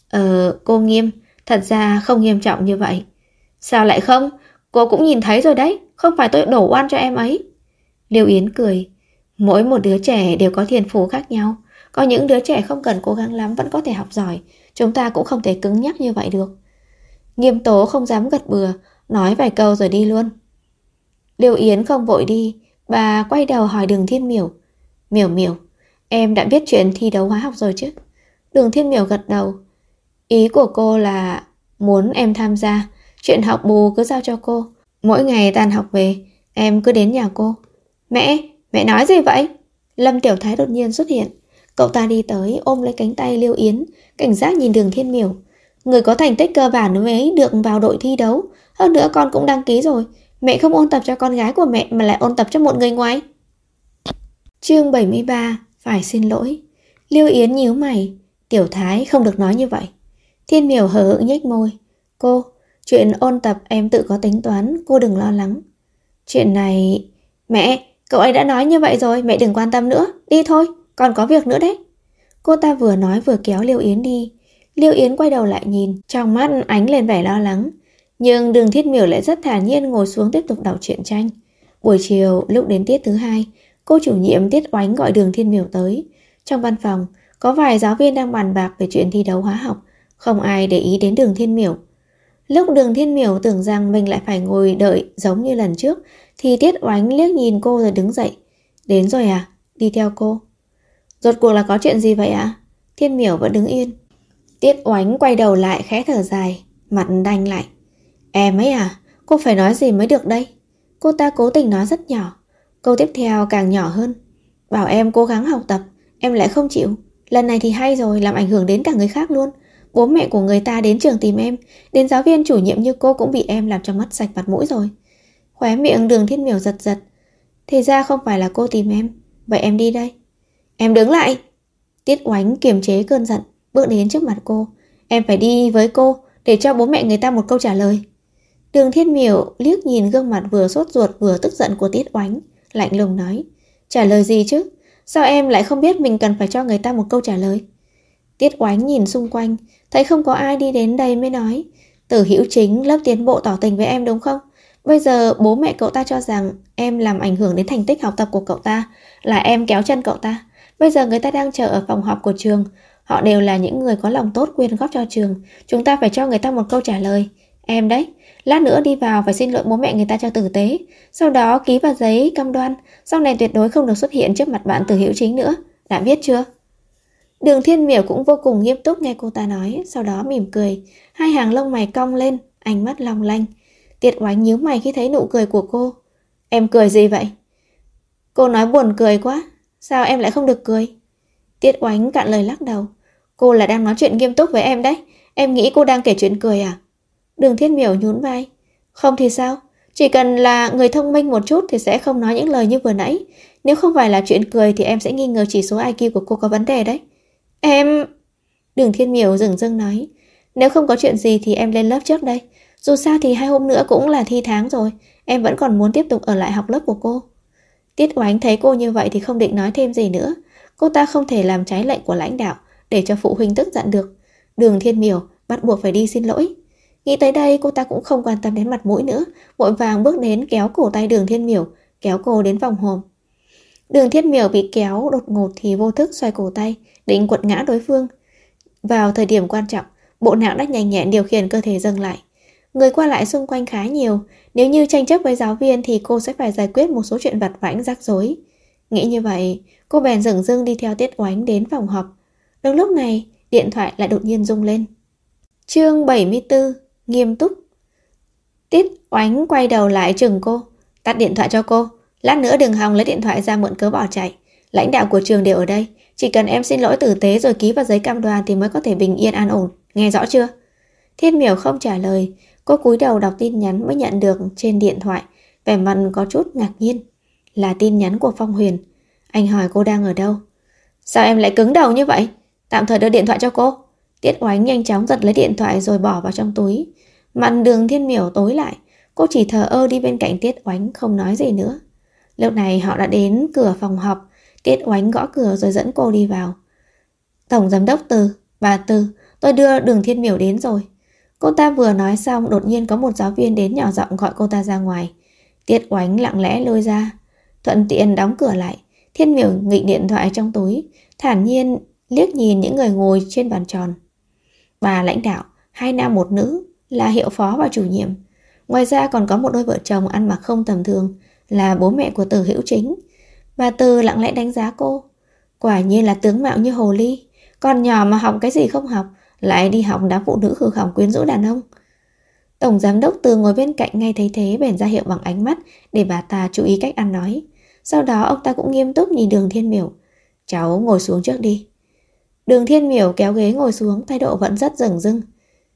Cô Nghiêm, thật ra không nghiêm trọng như vậy. Sao lại không? Cô cũng nhìn thấy rồi đấy, không phải tôi đổ oan cho em ấy. Liêu Yến cười. Mỗi một đứa trẻ đều có thiên phú khác nhau. Có những đứa trẻ không cần cố gắng lắm vẫn có thể học giỏi. Chúng ta cũng không thể cứng nhắc như vậy được. Nghiêm Tố không dám gật bừa, nói vài câu rồi đi luôn. Liêu Yến không vội đi, bà quay đầu hỏi Đường Thiên Miểu. Miểu Miểu, em đã biết chuyện thi đấu hóa học rồi chứ? Đường Thiên Miểu gật đầu. Ý của cô là muốn em tham gia, chuyện học bù cứ giao cho cô. Mỗi ngày tan học về, em cứ đến nhà cô. Mẹ nói gì vậy? Lâm Tiểu Thái đột nhiên xuất hiện. Cậu ta đi tới ôm lấy cánh tay Liêu Yến, cảnh giác nhìn Đường Thiên Miểu. Người có thành tích cơ bản mới được vào đội thi đấu. Hơn nữa con cũng đăng ký rồi. Mẹ không ôn tập cho con gái của mẹ mà lại ôn tập cho một người ngoài. Chương 73. Phải xin lỗi. Liêu Yến nhíu mày. Tiểu Thái không được nói như vậy. Thiên Miểu hờ hững nhếch môi. Cô, chuyện ôn tập em tự có tính toán, cô đừng lo lắng. Chuyện này... Mẹ, cậu ấy đã nói như vậy rồi, mẹ đừng quan tâm nữa. Đi thôi, còn có việc nữa đấy. Cô ta vừa nói vừa kéo Liêu Yến đi. Liêu Yến quay đầu lại nhìn, trong mắt ánh lên vẻ lo lắng. Nhưng Đường Thiết Miểu lại rất thản nhiên ngồi xuống tiếp tục đọc truyện tranh. Buổi chiều, lúc đến tiết thứ 2, cô chủ nhiệm Tiết Oánh gọi Đường Thiên Miểu tới. Trong văn phòng, có vài giáo viên đang bàn bạc về chuyện thi đấu hóa học, không ai để ý đến Đường Thiên Miểu. Lúc Đường Thiên Miểu tưởng rằng mình lại phải ngồi đợi giống như lần trước, thì Tiết Oánh liếc nhìn cô rồi đứng dậy. Đến rồi à? Đi theo cô. Rốt cuộc là có chuyện gì vậy ạ? Thiên Miểu vẫn đứng yên. Tiết Oánh quay đầu lại khẽ thở dài, mặt đanh lại. Em ấy à? Cô phải nói gì mới được đây? Cô ta cố tình nói rất nhỏ. Câu tiếp theo càng nhỏ hơn. Bảo em cố gắng học tập, em lại không chịu. Lần này thì hay rồi, làm ảnh hưởng đến cả người khác luôn. Bố mẹ của người ta đến trường tìm em, đến giáo viên chủ nhiệm như cô cũng bị em làm cho mất sạch mặt mũi rồi. Khóe miệng Đường Thiên Miểu giật giật. Thì ra không phải là cô tìm em. Vậy em đi đây. Em đứng lại. Tiết Oánh kiềm chế cơn giận, bước đến trước mặt cô. Em phải đi với cô để cho bố mẹ người ta một câu trả lời. Đường Thiên Miểu liếc nhìn gương mặt vừa sốt ruột vừa tức giận của Tiết Oánh, lạnh lùng nói. Trả lời gì chứ? Sao em lại không biết mình cần phải cho người ta một câu trả lời? Tiết Oánh nhìn xung quanh, thấy không có ai đi đến đây mới nói. Từ Hữu Chính lớp tiến bộ tỏ tình với em đúng không? Bây giờ bố mẹ cậu ta cho rằng em làm ảnh hưởng đến thành tích học tập của cậu ta, là em kéo chân cậu ta. Bây giờ người ta đang chờ ở phòng họp của trường. Họ đều là những người có lòng tốt quyên góp cho trường. Chúng ta phải cho người ta một câu trả lời. Em đấy, lát nữa đi vào phải xin lỗi bố mẹ người ta cho tử tế. Sau đó ký vào giấy cam đoan, sau này tuyệt đối không được xuất hiện trước mặt bạn Từ Hữu Chính nữa. Đã biết chưa? Đường Thiên Miểu cũng vô cùng nghiêm túc nghe cô ta nói, sau đó mỉm cười, hai hàng lông mày cong lên, ánh mắt long lanh. Tiết Oánh nhíu mày khi thấy nụ cười của cô. Em cười gì vậy? Cô nói buồn cười quá, sao em lại không được cười? Tiết Oánh cạn lời lắc đầu. Cô là đang nói chuyện nghiêm túc với em đấy, em nghĩ cô đang kể chuyện cười à? Đường Thiên Miểu nhún vai. Không thì sao? Chỉ cần là người thông minh một chút thì sẽ không nói những lời như vừa nãy. Nếu không phải là chuyện cười thì em sẽ nghi ngờ chỉ số IQ của cô có vấn đề đấy. Em... Đường Thiên Miểu dửng dưng nói. Nếu không có chuyện gì thì em lên lớp trước đây. Dù sao thì 2 hôm nữa cũng là thi tháng rồi. Em vẫn còn muốn tiếp tục ở lại học lớp của cô. Tiết Oánh thấy cô như vậy thì không định nói thêm gì nữa. Cô ta không thể làm trái lệnh của lãnh đạo để cho phụ huynh tức giận được. Đường Thiên Miểu bắt buộc phải đi xin lỗi. Nghĩ tới đây cô ta cũng không quan tâm đến mặt mũi nữa, vội vàng bước đến kéo cổ tay Đường Thiên Miểu, kéo cô đến phòng họp. Đường Thiên Miểu bị kéo đột ngột thì vô thức xoay cổ tay, định quật ngã đối phương. Vào thời điểm quan trọng, bộ não đã nhanh nhẹn điều khiển cơ thể dừng lại. Người qua lại xung quanh khá nhiều, nếu như tranh chấp với giáo viên thì cô sẽ phải giải quyết một số chuyện vặt vãnh rắc rối. Nghĩ như vậy, cô bèn dửng dưng đi theo Tiết Oánh đến phòng họp. Đúng lúc này, điện thoại lại đột nhiên rung lên. Chương 74, nghiêm túc. Tiết Oánh quay đầu lại chừng cô. Tắt điện thoại cho cô. Lát nữa đừng hòng lấy điện thoại ra mượn cớ bỏ chạy. Lãnh đạo của trường đều ở đây. Chỉ cần em xin lỗi tử tế rồi ký vào giấy cam đoan thì mới có thể bình yên an ổn. Nghe rõ chưa? Thiên Miểu không trả lời. Cô cúi đầu đọc tin nhắn mới nhận được trên điện thoại. Vẻ mặt có chút ngạc nhiên. Là tin nhắn của Phong Huyền. Anh hỏi cô đang ở đâu. Sao em lại cứng đầu như vậy? Tạm thời đưa điện thoại cho cô. Tiết Oánh nhanh chóng giật lấy điện thoại rồi bỏ vào trong túi. Mặt Đường Thiên Miểu tối lại. Cô chỉ thờ ơ đi bên cạnh Tiết Oánh không nói gì nữa. Lúc này họ đã đến cửa phòng họp. Tiết Oánh gõ cửa rồi dẫn cô đi vào. Tổng giám đốc Từ, bà Từ, tôi đưa Đường Thiên Miểu đến rồi. Cô ta vừa nói xong đột nhiên có một giáo viên đến nhỏ giọng gọi cô ta ra ngoài. Tiết Oánh lặng lẽ lôi ra, thuận tiện đóng cửa lại. Thiên Miểu nghịch điện thoại trong túi, thản nhiên liếc nhìn những người ngồi trên bàn tròn. Bà lãnh đạo, 2 nam 1 nữ là hiệu phó và chủ nhiệm. Ngoài ra còn có một đôi vợ chồng ăn mặc không tầm thường là bố mẹ của Từ Hữu Chính. Bà Từ lặng lẽ đánh giá cô. Quả nhiên là tướng mạo như hồ ly. Còn nhỏ mà học cái gì không học, lại đi học đám phụ nữ hư hỏng quyến rũ đàn ông. Tổng giám đốc Từ ngồi bên cạnh ngay thấy thế bèn ra hiệu bằng ánh mắt để bà ta chú ý cách ăn nói. Sau đó ông ta cũng nghiêm túc nhìn Đường Thiên Miểu. Cháu ngồi xuống trước đi. Đường Thiên Miểu kéo ghế ngồi xuống, thái độ vẫn rất dửng dưng.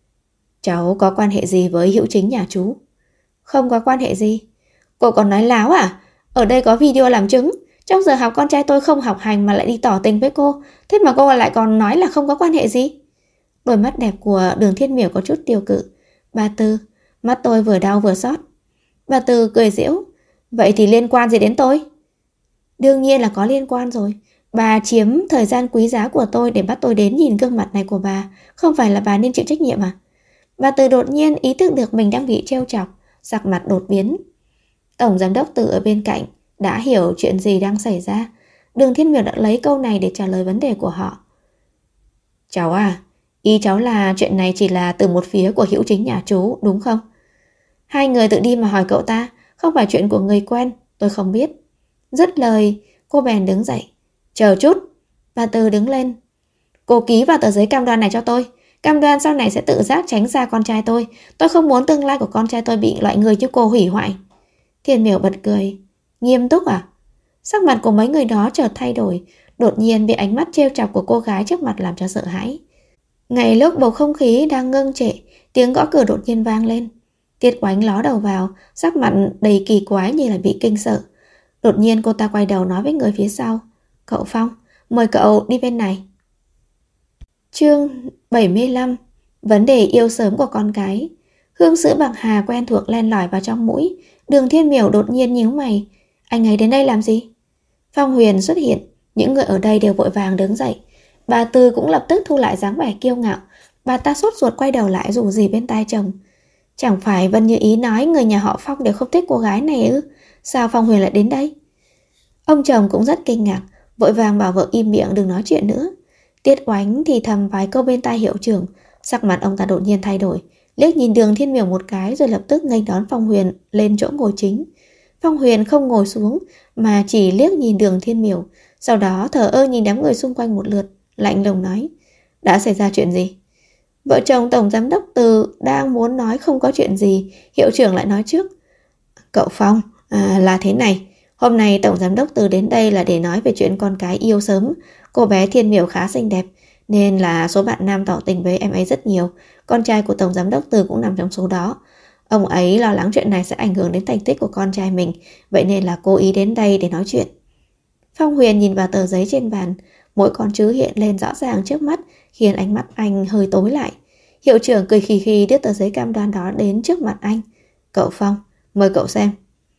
Cháu có quan hệ gì với Hữu Chính nhà chú? Không có quan hệ gì. Cô còn nói láo à? Ở đây có video làm chứng. Trong giờ học con trai tôi không học hành mà lại đi tỏ tình với cô. Thế mà cô lại còn nói là không có quan hệ gì. Đôi mắt đẹp của Đường Thiên Miểu có chút tiêu cự. Bà Từ, mắt tôi vừa đau vừa xót. Bà Từ cười giễu. Vậy thì liên quan gì đến tôi? Đương nhiên là có liên quan rồi. Bà chiếm thời gian quý giá của tôi để bắt tôi đến nhìn gương mặt này của bà. Không phải là bà nên chịu trách nhiệm à? Bà Từ đột nhiên ý thức được mình đang bị trêu chọc, sắc mặt đột biến. Tổng giám đốc Từ ở bên cạnh đã hiểu chuyện gì đang xảy ra. Đường Thiên Miểu đã lấy câu này để trả lời vấn đề của họ. Cháu à, ý cháu là chuyện này chỉ là từ một phía của Hữu Chính nhà chú, đúng không? Hai người tự đi mà hỏi cậu ta, không phải chuyện của người quen, tôi không biết. Dứt lời, cô bèn đứng dậy. Chờ chút. Bà Từ đứng lên. Cô ký vào tờ giấy cam đoan này cho tôi. Cam đoan sau này sẽ tự giác tránh xa con trai tôi. Tôi không muốn tương lai của con trai tôi bị loại người như cô hủy hoại. Thiên Miểu bật cười. Nghiêm túc à? Sắc mặt của mấy người đó chợt thay đổi, đột nhiên bị ánh mắt trêu chọc của cô gái trước mặt làm cho sợ hãi. Ngay lúc bầu không khí đang ngưng trệ, tiếng gõ cửa đột nhiên vang lên. Tiết Oánh ló đầu vào, sắc mặt đầy kỳ quái như là bị kinh sợ. Đột nhiên cô ta quay đầu nói với người phía sau. Cậu Phong, mời cậu đi bên này. Chương 75. Vấn đề yêu sớm của con cái. Hương sữa bạc hà quen thuộc len lỏi vào trong mũi. Đường Thiên Miểu đột nhiên nhíu mày. Anh ấy đến đây làm gì? Phong Huyền xuất hiện. Những người ở đây đều vội vàng đứng dậy. Bà Từ cũng lập tức thu lại dáng vẻ kiêu ngạo. Bà ta sốt ruột quay đầu lại rủ rỉ bên tai chồng. Chẳng phải Vân Như Ý nói người nhà họ Phong đều không thích cô gái này ư? Sao Phong Huyền lại đến đây? Ông chồng cũng rất kinh ngạc, vội vàng bảo vợ im miệng đừng nói chuyện nữa. Tiết Oánh thì thầm vài câu bên tai hiệu trưởng. Sắc mặt ông ta đột nhiên thay đổi, liếc nhìn Đường Thiên Miểu một cái rồi lập tức nghênh đón Phong Huyền lên chỗ ngồi chính. Phong Huyền không ngồi xuống mà chỉ liếc nhìn Đường Thiên Miểu, sau đó thờ ơ nhìn đám người xung quanh một lượt, lạnh lùng nói. Đã xảy ra chuyện gì? Vợ chồng Tổng Giám đốc Từ đang muốn nói không có chuyện gì, hiệu trưởng lại nói trước. Cậu Phong, là thế này. Hôm nay Tổng Giám đốc Từ đến đây là để nói về chuyện con cái yêu sớm. Cô bé Thiên Miểu khá xinh đẹp, nên là số bạn nam tỏ tình với em ấy rất nhiều. Con trai của Tổng Giám đốc Từ cũng nằm trong số đó. Ông ấy lo lắng chuyện này sẽ ảnh hưởng đến thành tích của con trai mình, vậy nên là cố ý đến đây để nói chuyện. Phong Huyền nhìn vào tờ giấy trên bàn, mỗi con chữ hiện lên rõ ràng trước mắt, khiến ánh mắt anh hơi tối lại. Hiệu trưởng cười khì khì đưa tờ giấy cam đoan đó đến trước mặt anh. Cậu Phong, mời cậu xem.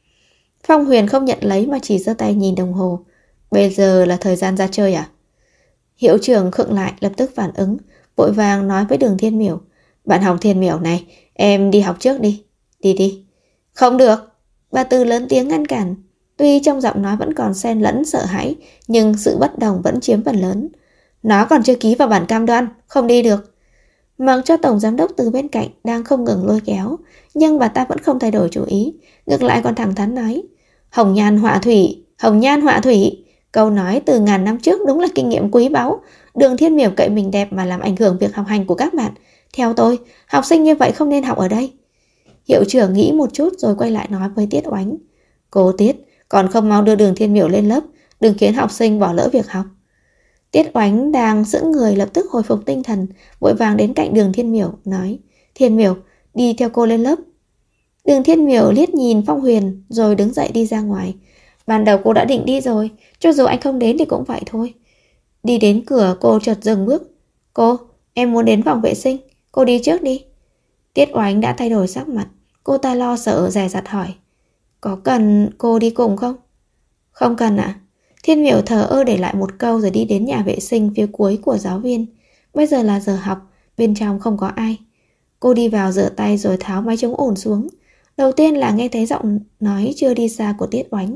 Phong Huyền không nhận lấy mà chỉ giơ tay nhìn đồng hồ. Bây giờ là thời gian ra chơi à? Hiệu trưởng khựng lại lập tức phản ứng, vội vàng nói với Đường Thiên Miểu. Bạn học Thiên Miểu này, em đi học trước đi. Đi đi. Không được. Bà Từ lớn tiếng ngăn cản. Tuy trong giọng nói vẫn còn xen lẫn sợ hãi, nhưng sự bất đồng vẫn chiếm phần lớn. Nó còn chưa ký vào bản cam đoan, không đi được. Mặc cho Tổng Giám đốc Từ bên cạnh đang không ngừng lôi kéo, nhưng bà ta vẫn không thay đổi chủ ý, ngược lại còn thẳng thắn nói. Hồng nhan họa thủy, hồng nhan họa thủy. Câu nói từ ngàn năm trước đúng là kinh nghiệm quý báu. Đường Thiên Miểu cậy mình đẹp mà làm ảnh hưởng việc học hành của các bạn. Theo tôi, học sinh như vậy không nên học ở đây. Hiệu trưởng nghĩ một chút rồi quay lại nói với Tiết Oánh. Cô Tiết, còn không mau đưa Đường Thiên Miểu lên lớp, đừng khiến học sinh bỏ lỡ việc học. Tiết Oánh đang sững người lập tức hồi phục tinh thần, vội vàng đến cạnh Đường Thiên Miểu, nói. Thiên Miểu, đi theo cô lên lớp. Đường Thiên Miểu liếc nhìn Phong Huyền rồi đứng dậy đi ra ngoài. Ban đầu cô đã định đi rồi, cho dù anh không đến thì cũng vậy thôi. Đi đến cửa cô chợt dừng bước. Cô, em muốn đến phòng vệ sinh, cô đi trước đi. Tiết Oánh đã thay đổi sắc mặt, cô ta lo sợ dè dặt hỏi. Có cần cô đi cùng không? Không cần ạ. Thiên Miểu thờ ơ để lại một câu rồi đi đến nhà vệ sinh phía cuối của giáo viên. Bây giờ là giờ học, bên trong không có ai. Cô đi vào rửa tay rồi tháo máy chống ồn xuống. Đầu tiên là nghe thấy giọng nói chưa đi xa của Tiết Oánh.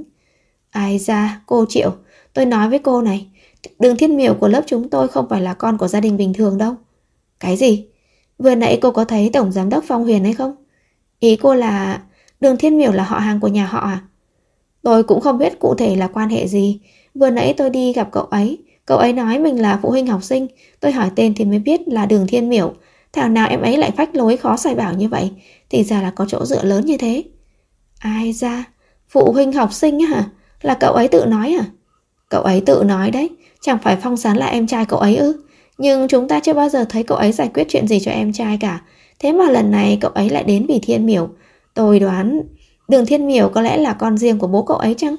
Ai ra, cô Triệu, tôi nói với cô này, Đường Thiên Miểu của lớp chúng tôi không phải là con của gia đình bình thường đâu. Cái gì? Vừa nãy cô có thấy Tổng Giám đốc Phong Huyền hay không? Ý cô là Đường Thiên Miểu là họ hàng của nhà họ à? Tôi cũng không biết cụ thể là quan hệ gì. Vừa nãy tôi đi gặp cậu ấy nói mình là phụ huynh học sinh. Tôi hỏi tên thì mới biết là Đường Thiên Miểu. Thảo nào em ấy lại phách lối khó sai bảo như vậy. Thì ra là có chỗ dựa lớn như thế. Ai ra? Phụ huynh học sinh hả? Là cậu ấy tự nói à? Cậu ấy tự nói đấy. Chẳng phải Phong Sán là em trai cậu ấy ư? Nhưng chúng ta chưa bao giờ thấy cậu ấy giải quyết chuyện gì cho em trai cả. Thế mà lần này cậu ấy lại đến vì Thiên Miểu. Tôi đoán Đường Thiên Miểu có lẽ là con riêng của bố cậu ấy chăng?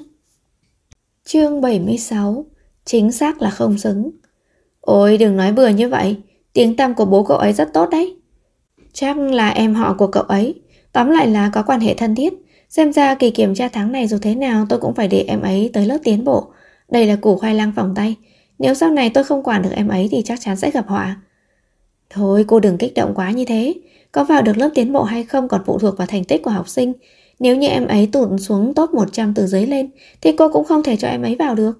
Chương 76. Chính xác là không xứng. Ôi đừng nói bừa như vậy. Tiếng tăm của bố cậu ấy rất tốt đấy. Chắc là em họ của cậu ấy. Tóm lại là có quan hệ thân thiết. Xem ra kỳ kiểm tra tháng này dù thế nào tôi cũng phải để em ấy tới lớp tiến bộ. Đây là củ khoai lang phỏng tay. Nếu sau này tôi không quản được em ấy thì chắc chắn sẽ gặp họa. Thôi cô đừng kích động quá như thế. Có vào được lớp tiến bộ hay không còn phụ thuộc vào thành tích của học sinh. Nếu như em ấy tụt xuống top 100 từ dưới lên thì cô cũng không thể cho em ấy vào được.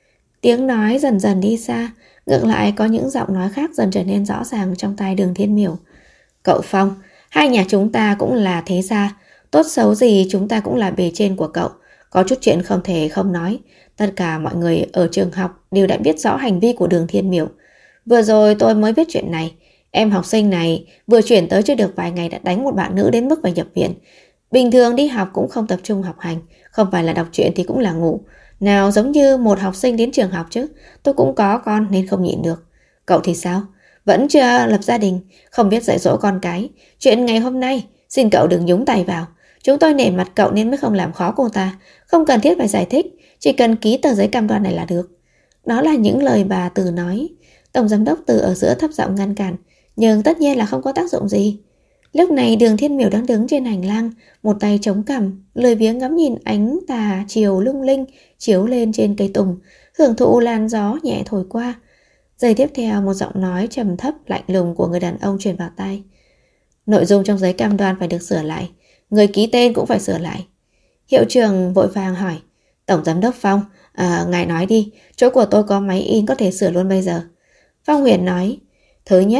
Tiếng nói dần dần đi xa. Ngược lại có những giọng nói khác dần trở nên rõ ràng trong tai Đường Thiên Miểu. Cậu Phong, hai nhà chúng ta cũng là thế gia. Tốt xấu gì chúng ta cũng là bề trên của cậu. Có chút chuyện không thể không nói. Tất cả mọi người ở trường học đều đã biết rõ hành vi của Đường Thiên Miểu. Vừa rồi tôi mới biết chuyện này. Em học sinh này vừa chuyển tới chưa được vài ngày đã đánh một bạn nữ đến mức phải nhập viện. Bình thường đi học cũng không tập trung học hành, không phải là đọc truyện thì cũng là ngủ. Nào giống như một học sinh đến trường học chứ. Tôi cũng có con nên không nhịn được. Cậu thì sao? Vẫn chưa lập gia đình, không biết dạy dỗ con cái. Chuyện ngày hôm nay, xin cậu đừng nhúng tay vào. Chúng tôi nể mặt cậu nên mới không làm khó cô ta. Không cần thiết phải giải thích, chỉ cần ký tờ giấy cam đoan này là được. Đó là những lời bà Từ nói. Tổng giám đốc Từ ở giữa thấp giọng ngăn cản, nhưng tất nhiên là không có tác dụng gì. Lúc này Đường Thiên Miểu đang đứng trên hành lang, một tay chống cằm, lười biếng ngắm nhìn ánh tà chiều lung linh chiếu lên trên cây tùng, hưởng thụ làn gió nhẹ thổi qua. Giây tiếp theo một giọng nói trầm thấp lạnh lùng của người đàn ông truyền vào tai. Nội dung trong giấy cam đoan phải được sửa lại, người ký tên cũng phải sửa lại. Hiệu trưởng vội vàng hỏi, Tổng giám đốc Phong, ngài nói đi, chỗ của tôi có máy in có thể sửa luôn bây giờ. Phong Huyền nói, thứ nhất,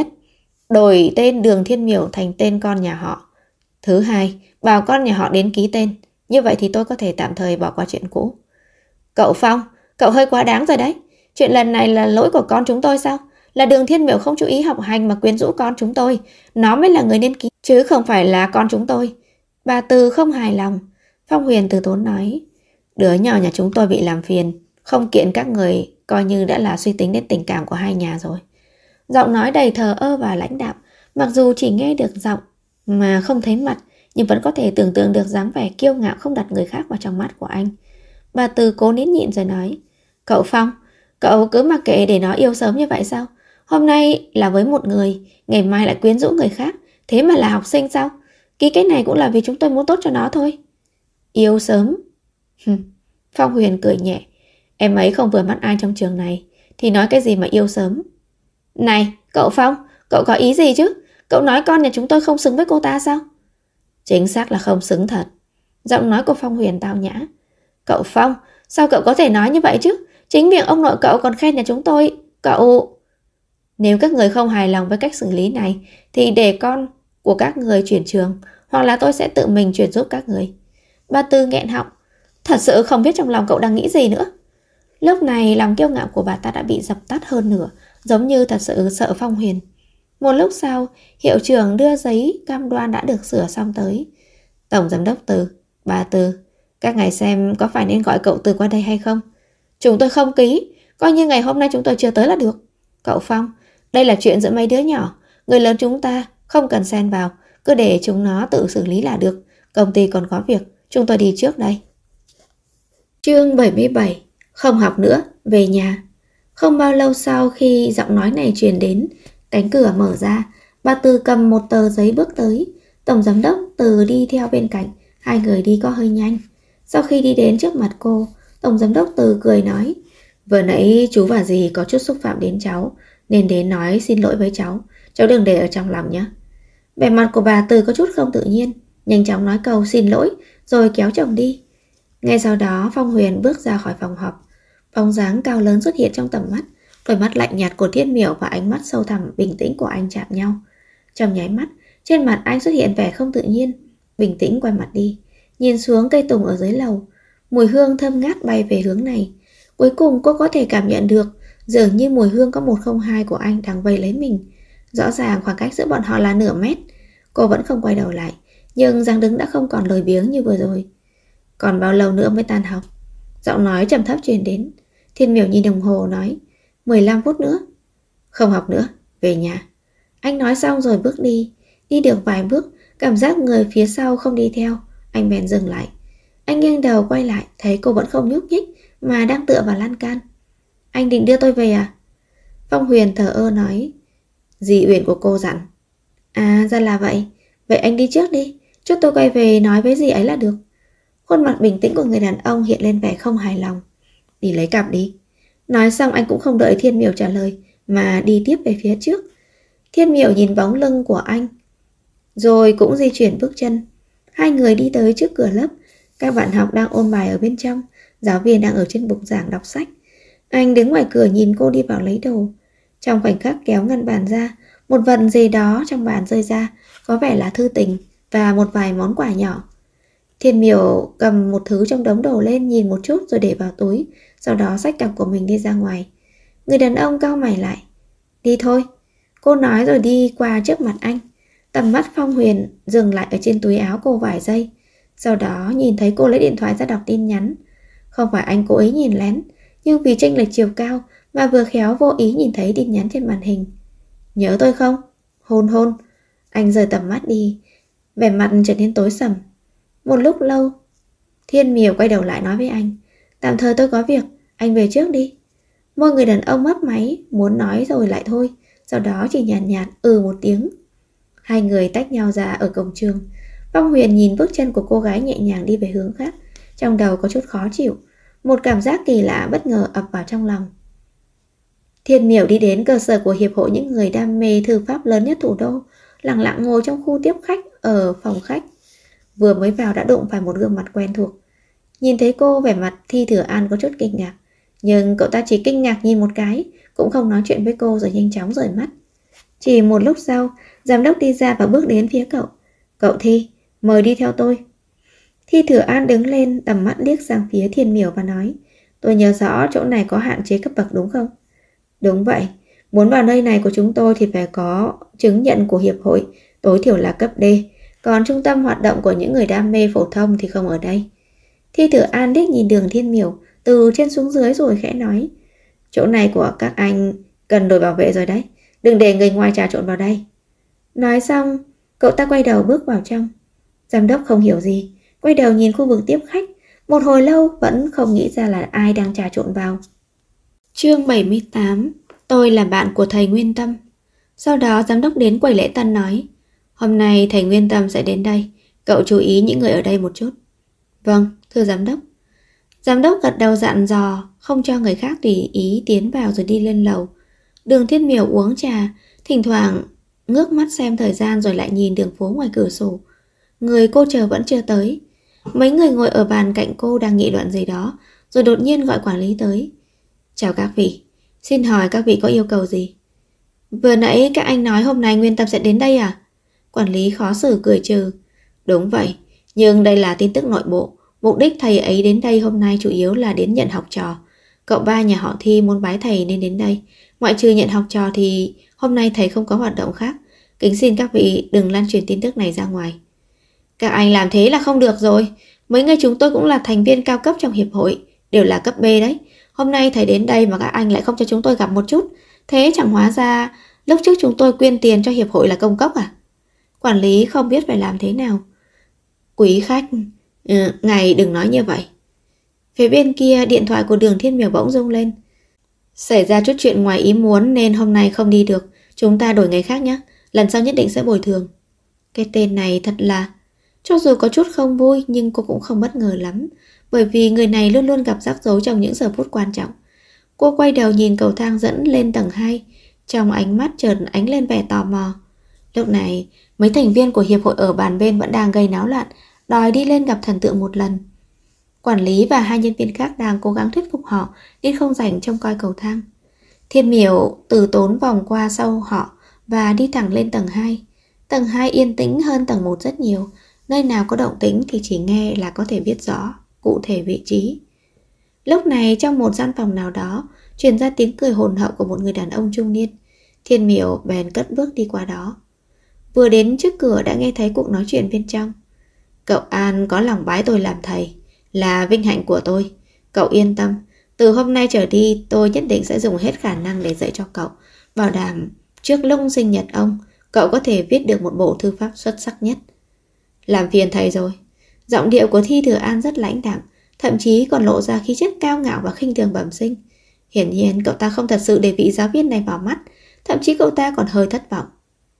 đổi tên Đường Thiên Miểu thành tên con nhà họ. Thứ hai, bảo con nhà họ đến ký tên. Như vậy thì tôi có thể tạm thời bỏ qua chuyện cũ. Cậu Phong, cậu hơi quá đáng rồi đấy. Chuyện lần này là lỗi của con chúng tôi sao? Là Đường Thiên Miểu không chú ý học hành mà quyến rũ con chúng tôi. Nó mới là người nên ký, chứ không phải là con chúng tôi. Bà Từ không hài lòng. Phong Huyền từ tốn nói, đứa nhỏ nhà chúng tôi bị làm phiền, không kiện các người, coi như đã là suy tính đến tình cảm của hai nhà rồi. Giọng nói đầy thờ ơ và lãnh đạm, mặc dù chỉ nghe được giọng mà không thấy mặt, nhưng vẫn có thể tưởng tượng được dáng vẻ kiêu ngạo không đặt người khác vào trong mắt của anh. Bà Từ cố nín nhịn rồi nói, cậu Phong, cậu cứ mặc kệ để nó yêu sớm như vậy sao? Hôm nay là với một người, ngày mai lại quyến rũ người khác, thế mà là học sinh sao? Ký cái này cũng là vì chúng tôi muốn tốt cho nó thôi. Yêu sớm? Phong Huyền cười nhẹ, em ấy không vừa mắt ai trong trường này, thì nói cái gì mà yêu sớm? Này, cậu Phong, cậu có ý gì chứ? Cậu nói con nhà chúng tôi không xứng với cô ta sao? Chính xác là không xứng thật. Giọng nói của Phong Huyền tao nhã. Cậu Phong, sao cậu có thể nói như vậy chứ? Chính miệng ông nội cậu còn khen nhà chúng tôi. Cậu... Nếu các người không hài lòng với cách xử lý này thì để con của các người chuyển trường, hoặc là tôi sẽ tự mình chuyển giúp các người. Bà Tư nghẹn họng. Thật sự không biết trong lòng cậu đang nghĩ gì nữa. Lúc này lòng kiêu ngạo của bà ta đã bị dập tắt hơn nửa, giống như thật sự sợ Phong Huyền. Một lúc sau, hiệu trưởng đưa giấy cam đoan đã được sửa xong tới. Tổng giám đốc Từ, bà Từ, các ngài xem có phải nên gọi cậu Từ qua đây hay không? Chúng tôi không ký, coi như ngày hôm nay chúng tôi chưa tới là được. Cậu Phong, đây là chuyện giữa mấy đứa nhỏ, người lớn chúng ta không cần xen vào, cứ để chúng nó tự xử lý là được. Công ty còn có việc, chúng tôi đi trước đây. Chương 77. Không học nữa, về nhà. Không bao lâu sau khi giọng nói này truyền đến, cánh cửa mở ra, bà Từ cầm một tờ giấy bước tới. Tổng giám đốc Từ đi theo bên cạnh, hai người đi có hơi nhanh. Sau khi đi đến trước mặt cô, Tổng giám đốc Từ cười nói, vừa nãy chú và dì có chút xúc phạm đến cháu, nên đến nói xin lỗi với cháu đừng để ở trong lòng nhé. Vẻ mặt của bà Từ có chút không tự nhiên, nhanh chóng nói câu xin lỗi rồi kéo chồng đi. Ngay sau đó Phong Huyền bước ra khỏi phòng họp. Bóng dáng cao lớn xuất hiện trong tầm mắt, đôi mắt lạnh nhạt của Thiên Miểu và ánh mắt sâu thẳm bình tĩnh của anh chạm nhau. Trong nháy mắt, trên mặt anh xuất hiện vẻ không tự nhiên. Bình tĩnh quay mặt đi, nhìn xuống cây tùng ở dưới lầu. Mùi hương thơm ngát bay về hướng này. Cuối cùng cô có thể cảm nhận được, dường như mùi hương có 102 của anh đang vây lấy mình. Rõ ràng khoảng cách giữa bọn họ là nửa mét. Cô vẫn không quay đầu lại, nhưng dáng đứng đã không còn lười biếng như vừa rồi. Còn bao lâu nữa mới tan học? Giọng nói trầm thấp truyền đến. Thiên Miểu nhìn đồng hồ nói, 15 phút nữa. Không học nữa, về nhà. Anh nói xong rồi bước đi. Đi được vài bước, cảm giác người phía sau không đi theo. Anh bèn dừng lại. Anh nghiêng đầu quay lại, thấy cô vẫn không nhúc nhích mà đang tựa vào lan can. Anh định đưa tôi về à? Phong Huyền thờ ơ nói, dì Uyển của cô dặn. À ra là vậy. Vậy anh đi trước đi, chút tôi quay về nói với dì ấy là được. Khuôn mặt bình tĩnh của người đàn ông hiện lên vẻ không hài lòng. Đi lấy cặp đi. Nói xong anh cũng không đợi Thiên Miểu trả lời mà đi tiếp về phía trước. Thiên Miểu nhìn bóng lưng của anh rồi cũng di chuyển bước chân. Hai người đi tới trước cửa lớp. Các bạn học đang ôn bài ở bên trong, giáo viên đang ở trên bục giảng đọc sách. Anh đứng ngoài cửa nhìn cô đi vào lấy đồ. Trong khoảnh khắc kéo ngăn bàn ra, một vật gì đó trong bàn rơi ra, có vẻ là thư tình và một vài món quà nhỏ. Thiên Miểu cầm một thứ trong đống đồ lên nhìn một chút rồi để vào túi, sau đó xách cặp của mình đi ra ngoài. Người đàn ông cau mày lại. Đi thôi, cô nói rồi đi qua trước mặt anh. Tầm mắt Phong Huyền dừng lại ở trên túi áo cô vài giây, sau đó nhìn thấy cô lấy điện thoại ra đọc tin nhắn. Không phải anh cố ý nhìn lén, nhưng vì chênh lệch chiều cao mà vừa khéo vô ý nhìn thấy tin nhắn trên màn hình. Nhớ tôi không? Hôn hôn. Anh rời tầm mắt đi, vẻ mặt trở nên tối sầm. Một lúc lâu, Thiên Miểu quay đầu lại nói với anh. Tạm thời tôi có việc, anh về trước đi. Môi người đàn ông mấp máy, muốn nói rồi lại thôi, sau đó chỉ nhàn nhạt một tiếng. Hai người tách nhau ra ở cổng trường. Phong Huyền nhìn bước chân của cô gái nhẹ nhàng đi về hướng khác, trong đầu có chút khó chịu. Một cảm giác kỳ lạ bất ngờ ập vào trong lòng. Thiên Miểu đi đến cơ sở của Hiệp hội những người đam mê thư pháp lớn nhất thủ đô, lặng lặng ngồi trong khu tiếp khách ở phòng khách. Vừa mới vào đã đụng phải một gương mặt quen thuộc. Nhìn thấy cô, vẻ mặt Thi Thừa An có chút kinh ngạc, nhưng cậu ta chỉ kinh ngạc nhìn một cái, cũng không nói chuyện với cô rồi nhanh chóng rời mắt. Chỉ một lúc sau, giám đốc đi ra và bước đến phía cậu. Cậu Thi, mời đi theo tôi. Thi Thừa An đứng lên, tầm mắt liếc sang phía Thiên Miểu và nói. Tôi nhớ rõ chỗ này có hạn chế cấp bậc đúng không? Đúng vậy, muốn vào nơi này của chúng tôi thì phải có chứng nhận của hiệp hội, tối thiểu là cấp D. Còn trung tâm hoạt động của những người đam mê phổ thông thì không ở đây. Thi Thừa An liếc nhìn Đường Thiên Miểu từ trên xuống dưới rồi khẽ nói. Chỗ này của các anh cần đội bảo vệ rồi đấy, đừng để người ngoài trà trộn vào đây. Nói xong, cậu ta quay đầu bước vào trong. Giám đốc không hiểu gì, quay đầu nhìn khu vực tiếp khách, một hồi lâu vẫn không nghĩ ra là ai đang trà trộn vào. Chương 78. Tôi là bạn của thầy Nguyên Tâm. Sau đó giám đốc đến quầy lễ tân nói. Hôm nay thầy Nguyên Tâm sẽ đến đây, cậu chú ý những người ở đây một chút. Vâng, thưa giám đốc. Giám đốc gật đầu dặn dò, không cho người khác tùy ý tiến vào rồi đi lên lầu. Đường Thiên Miểu uống trà, thỉnh thoảng ngước mắt xem thời gian rồi lại nhìn đường phố ngoài cửa sổ. Người cô chờ vẫn chưa tới. Mấy người ngồi ở bàn cạnh cô đang nghị luận gì đó, rồi đột nhiên gọi quản lý tới. Chào các vị, xin hỏi các vị có yêu cầu gì? Vừa nãy các anh nói hôm nay Nguyên Tâm sẽ đến đây à? Quản lý khó xử cười trừ. Đúng vậy, nhưng đây là tin tức nội bộ. Mục đích thầy ấy đến đây hôm nay chủ yếu là đến nhận học trò. Cậu ba nhà họ Thi muốn bái thầy nên đến đây. Ngoại trừ nhận học trò thì hôm nay thầy không có hoạt động khác. Kính xin các vị đừng lan truyền tin tức này ra ngoài. Các anh làm thế là không được rồi. Mấy người chúng tôi cũng là thành viên cao cấp trong hiệp hội, đều là cấp B đấy. Hôm nay thầy đến đây mà các anh lại không cho chúng tôi gặp một chút. Thế chẳng hóa ra lúc trước chúng tôi quyên tiền cho hiệp hội là công cốc à? Quản lý không biết phải làm thế nào. Quý khách, ngài đừng nói như vậy. Phía bên kia điện thoại của Đường Thiên Miểu bỗng rung lên. Xảy ra chút chuyện ngoài ý muốn nên hôm nay không đi được. Chúng ta đổi ngày khác nhé. Lần sau nhất định sẽ bồi thường. Cái tên này thật là... Cho dù có chút không vui nhưng cô cũng không bất ngờ lắm, bởi vì người này luôn luôn gặp rắc rối trong những giờ phút quan trọng. Cô quay đầu nhìn cầu thang dẫn lên tầng 2, trong ánh mắt chợt ánh lên vẻ tò mò. Lúc này, mấy thành viên của hiệp hội ở bàn bên vẫn đang gây náo loạn, đòi đi lên gặp thần tượng một lần. Quản lý và hai nhân viên khác đang cố gắng thuyết phục họ nên không rảnh trông coi cầu thang. Thiên Miểu từ tốn vòng qua sau họ và đi thẳng lên tầng 2. Tầng 2 yên tĩnh hơn tầng 1 rất nhiều. Nơi nào có động tĩnh thì chỉ nghe là có thể biết rõ cụ thể vị trí. Lúc này trong một gian phòng nào đó truyền ra tiếng cười hồn hậu của một người đàn ông trung niên. Thiên Miểu bèn cất bước đi qua đó. Vừa đến trước cửa đã nghe thấy cuộc nói chuyện bên trong. Cậu An có lòng bái tôi làm thầy, là vinh hạnh của tôi. Cậu yên tâm, từ hôm nay trở đi tôi nhất định sẽ dùng hết khả năng để dạy cho cậu. Bảo đảm trước lúc sinh nhật ông, cậu có thể viết được một bộ thư pháp xuất sắc nhất. Làm phiền thầy rồi. Giọng điệu của Thi Thừa An rất lãnh đạm, thậm chí còn lộ ra khí chất cao ngạo và khinh thường bẩm sinh. Hiển nhiên cậu ta không thật sự để vị giáo viên này vào mắt, thậm chí cậu ta còn hơi thất vọng.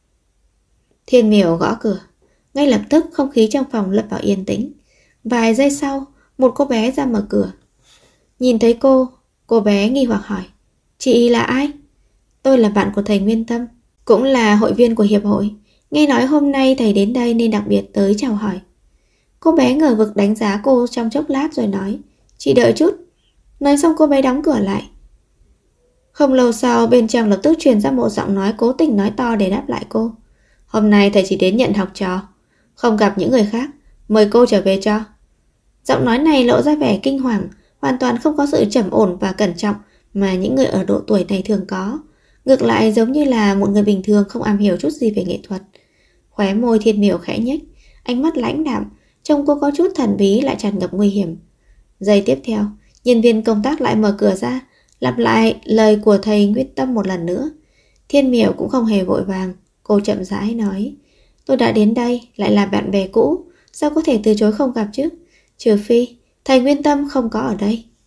Thiên Miểu gõ cửa. Ngay lập tức không khí trong phòng lâm vào yên tĩnh. Vài giây sau, một cô bé ra mở cửa. Nhìn thấy cô, Cô bé nghi hoặc hỏi, chị là ai? Tôi là bạn của thầy Nguyên Tâm, cũng là hội viên của hiệp hội. Nghe nói hôm nay thầy đến đây nên đặc biệt tới chào hỏi. Cô bé ngờ vực đánh giá cô trong chốc lát rồi nói, chị đợi chút. Nói xong cô bé đóng cửa lại. Không lâu sau bên trong lập tức truyền ra một giọng nói cố tình nói to để đáp lại cô. Hôm nay thầy chỉ đến nhận học trò, không gặp những người khác, mời cô trở về cho. Giọng nói này lộ ra vẻ kinh hoàng, hoàn toàn không có sự trầm ổn và cẩn trọng mà những người ở độ tuổi này thường có. Ngược lại giống như là một người bình thường không am hiểu chút gì về nghệ thuật. Khóe môi Thiên Miểu khẽ nhếch, ánh mắt lãnh đạm, trông cô có chút thần bí lại tràn ngập nguy hiểm. Giây tiếp theo, nhân viên công tác lại mở cửa ra, lặp lại lời của thầy Nguyên Tâm một lần nữa. Thiên Miểu cũng không hề vội vàng, cô chậm rãi nói, tôi đã đến đây, lại là bạn bè cũ, sao có thể từ chối không gặp chứ? Trừ phi thầy Nguyên Tâm không có ở đây.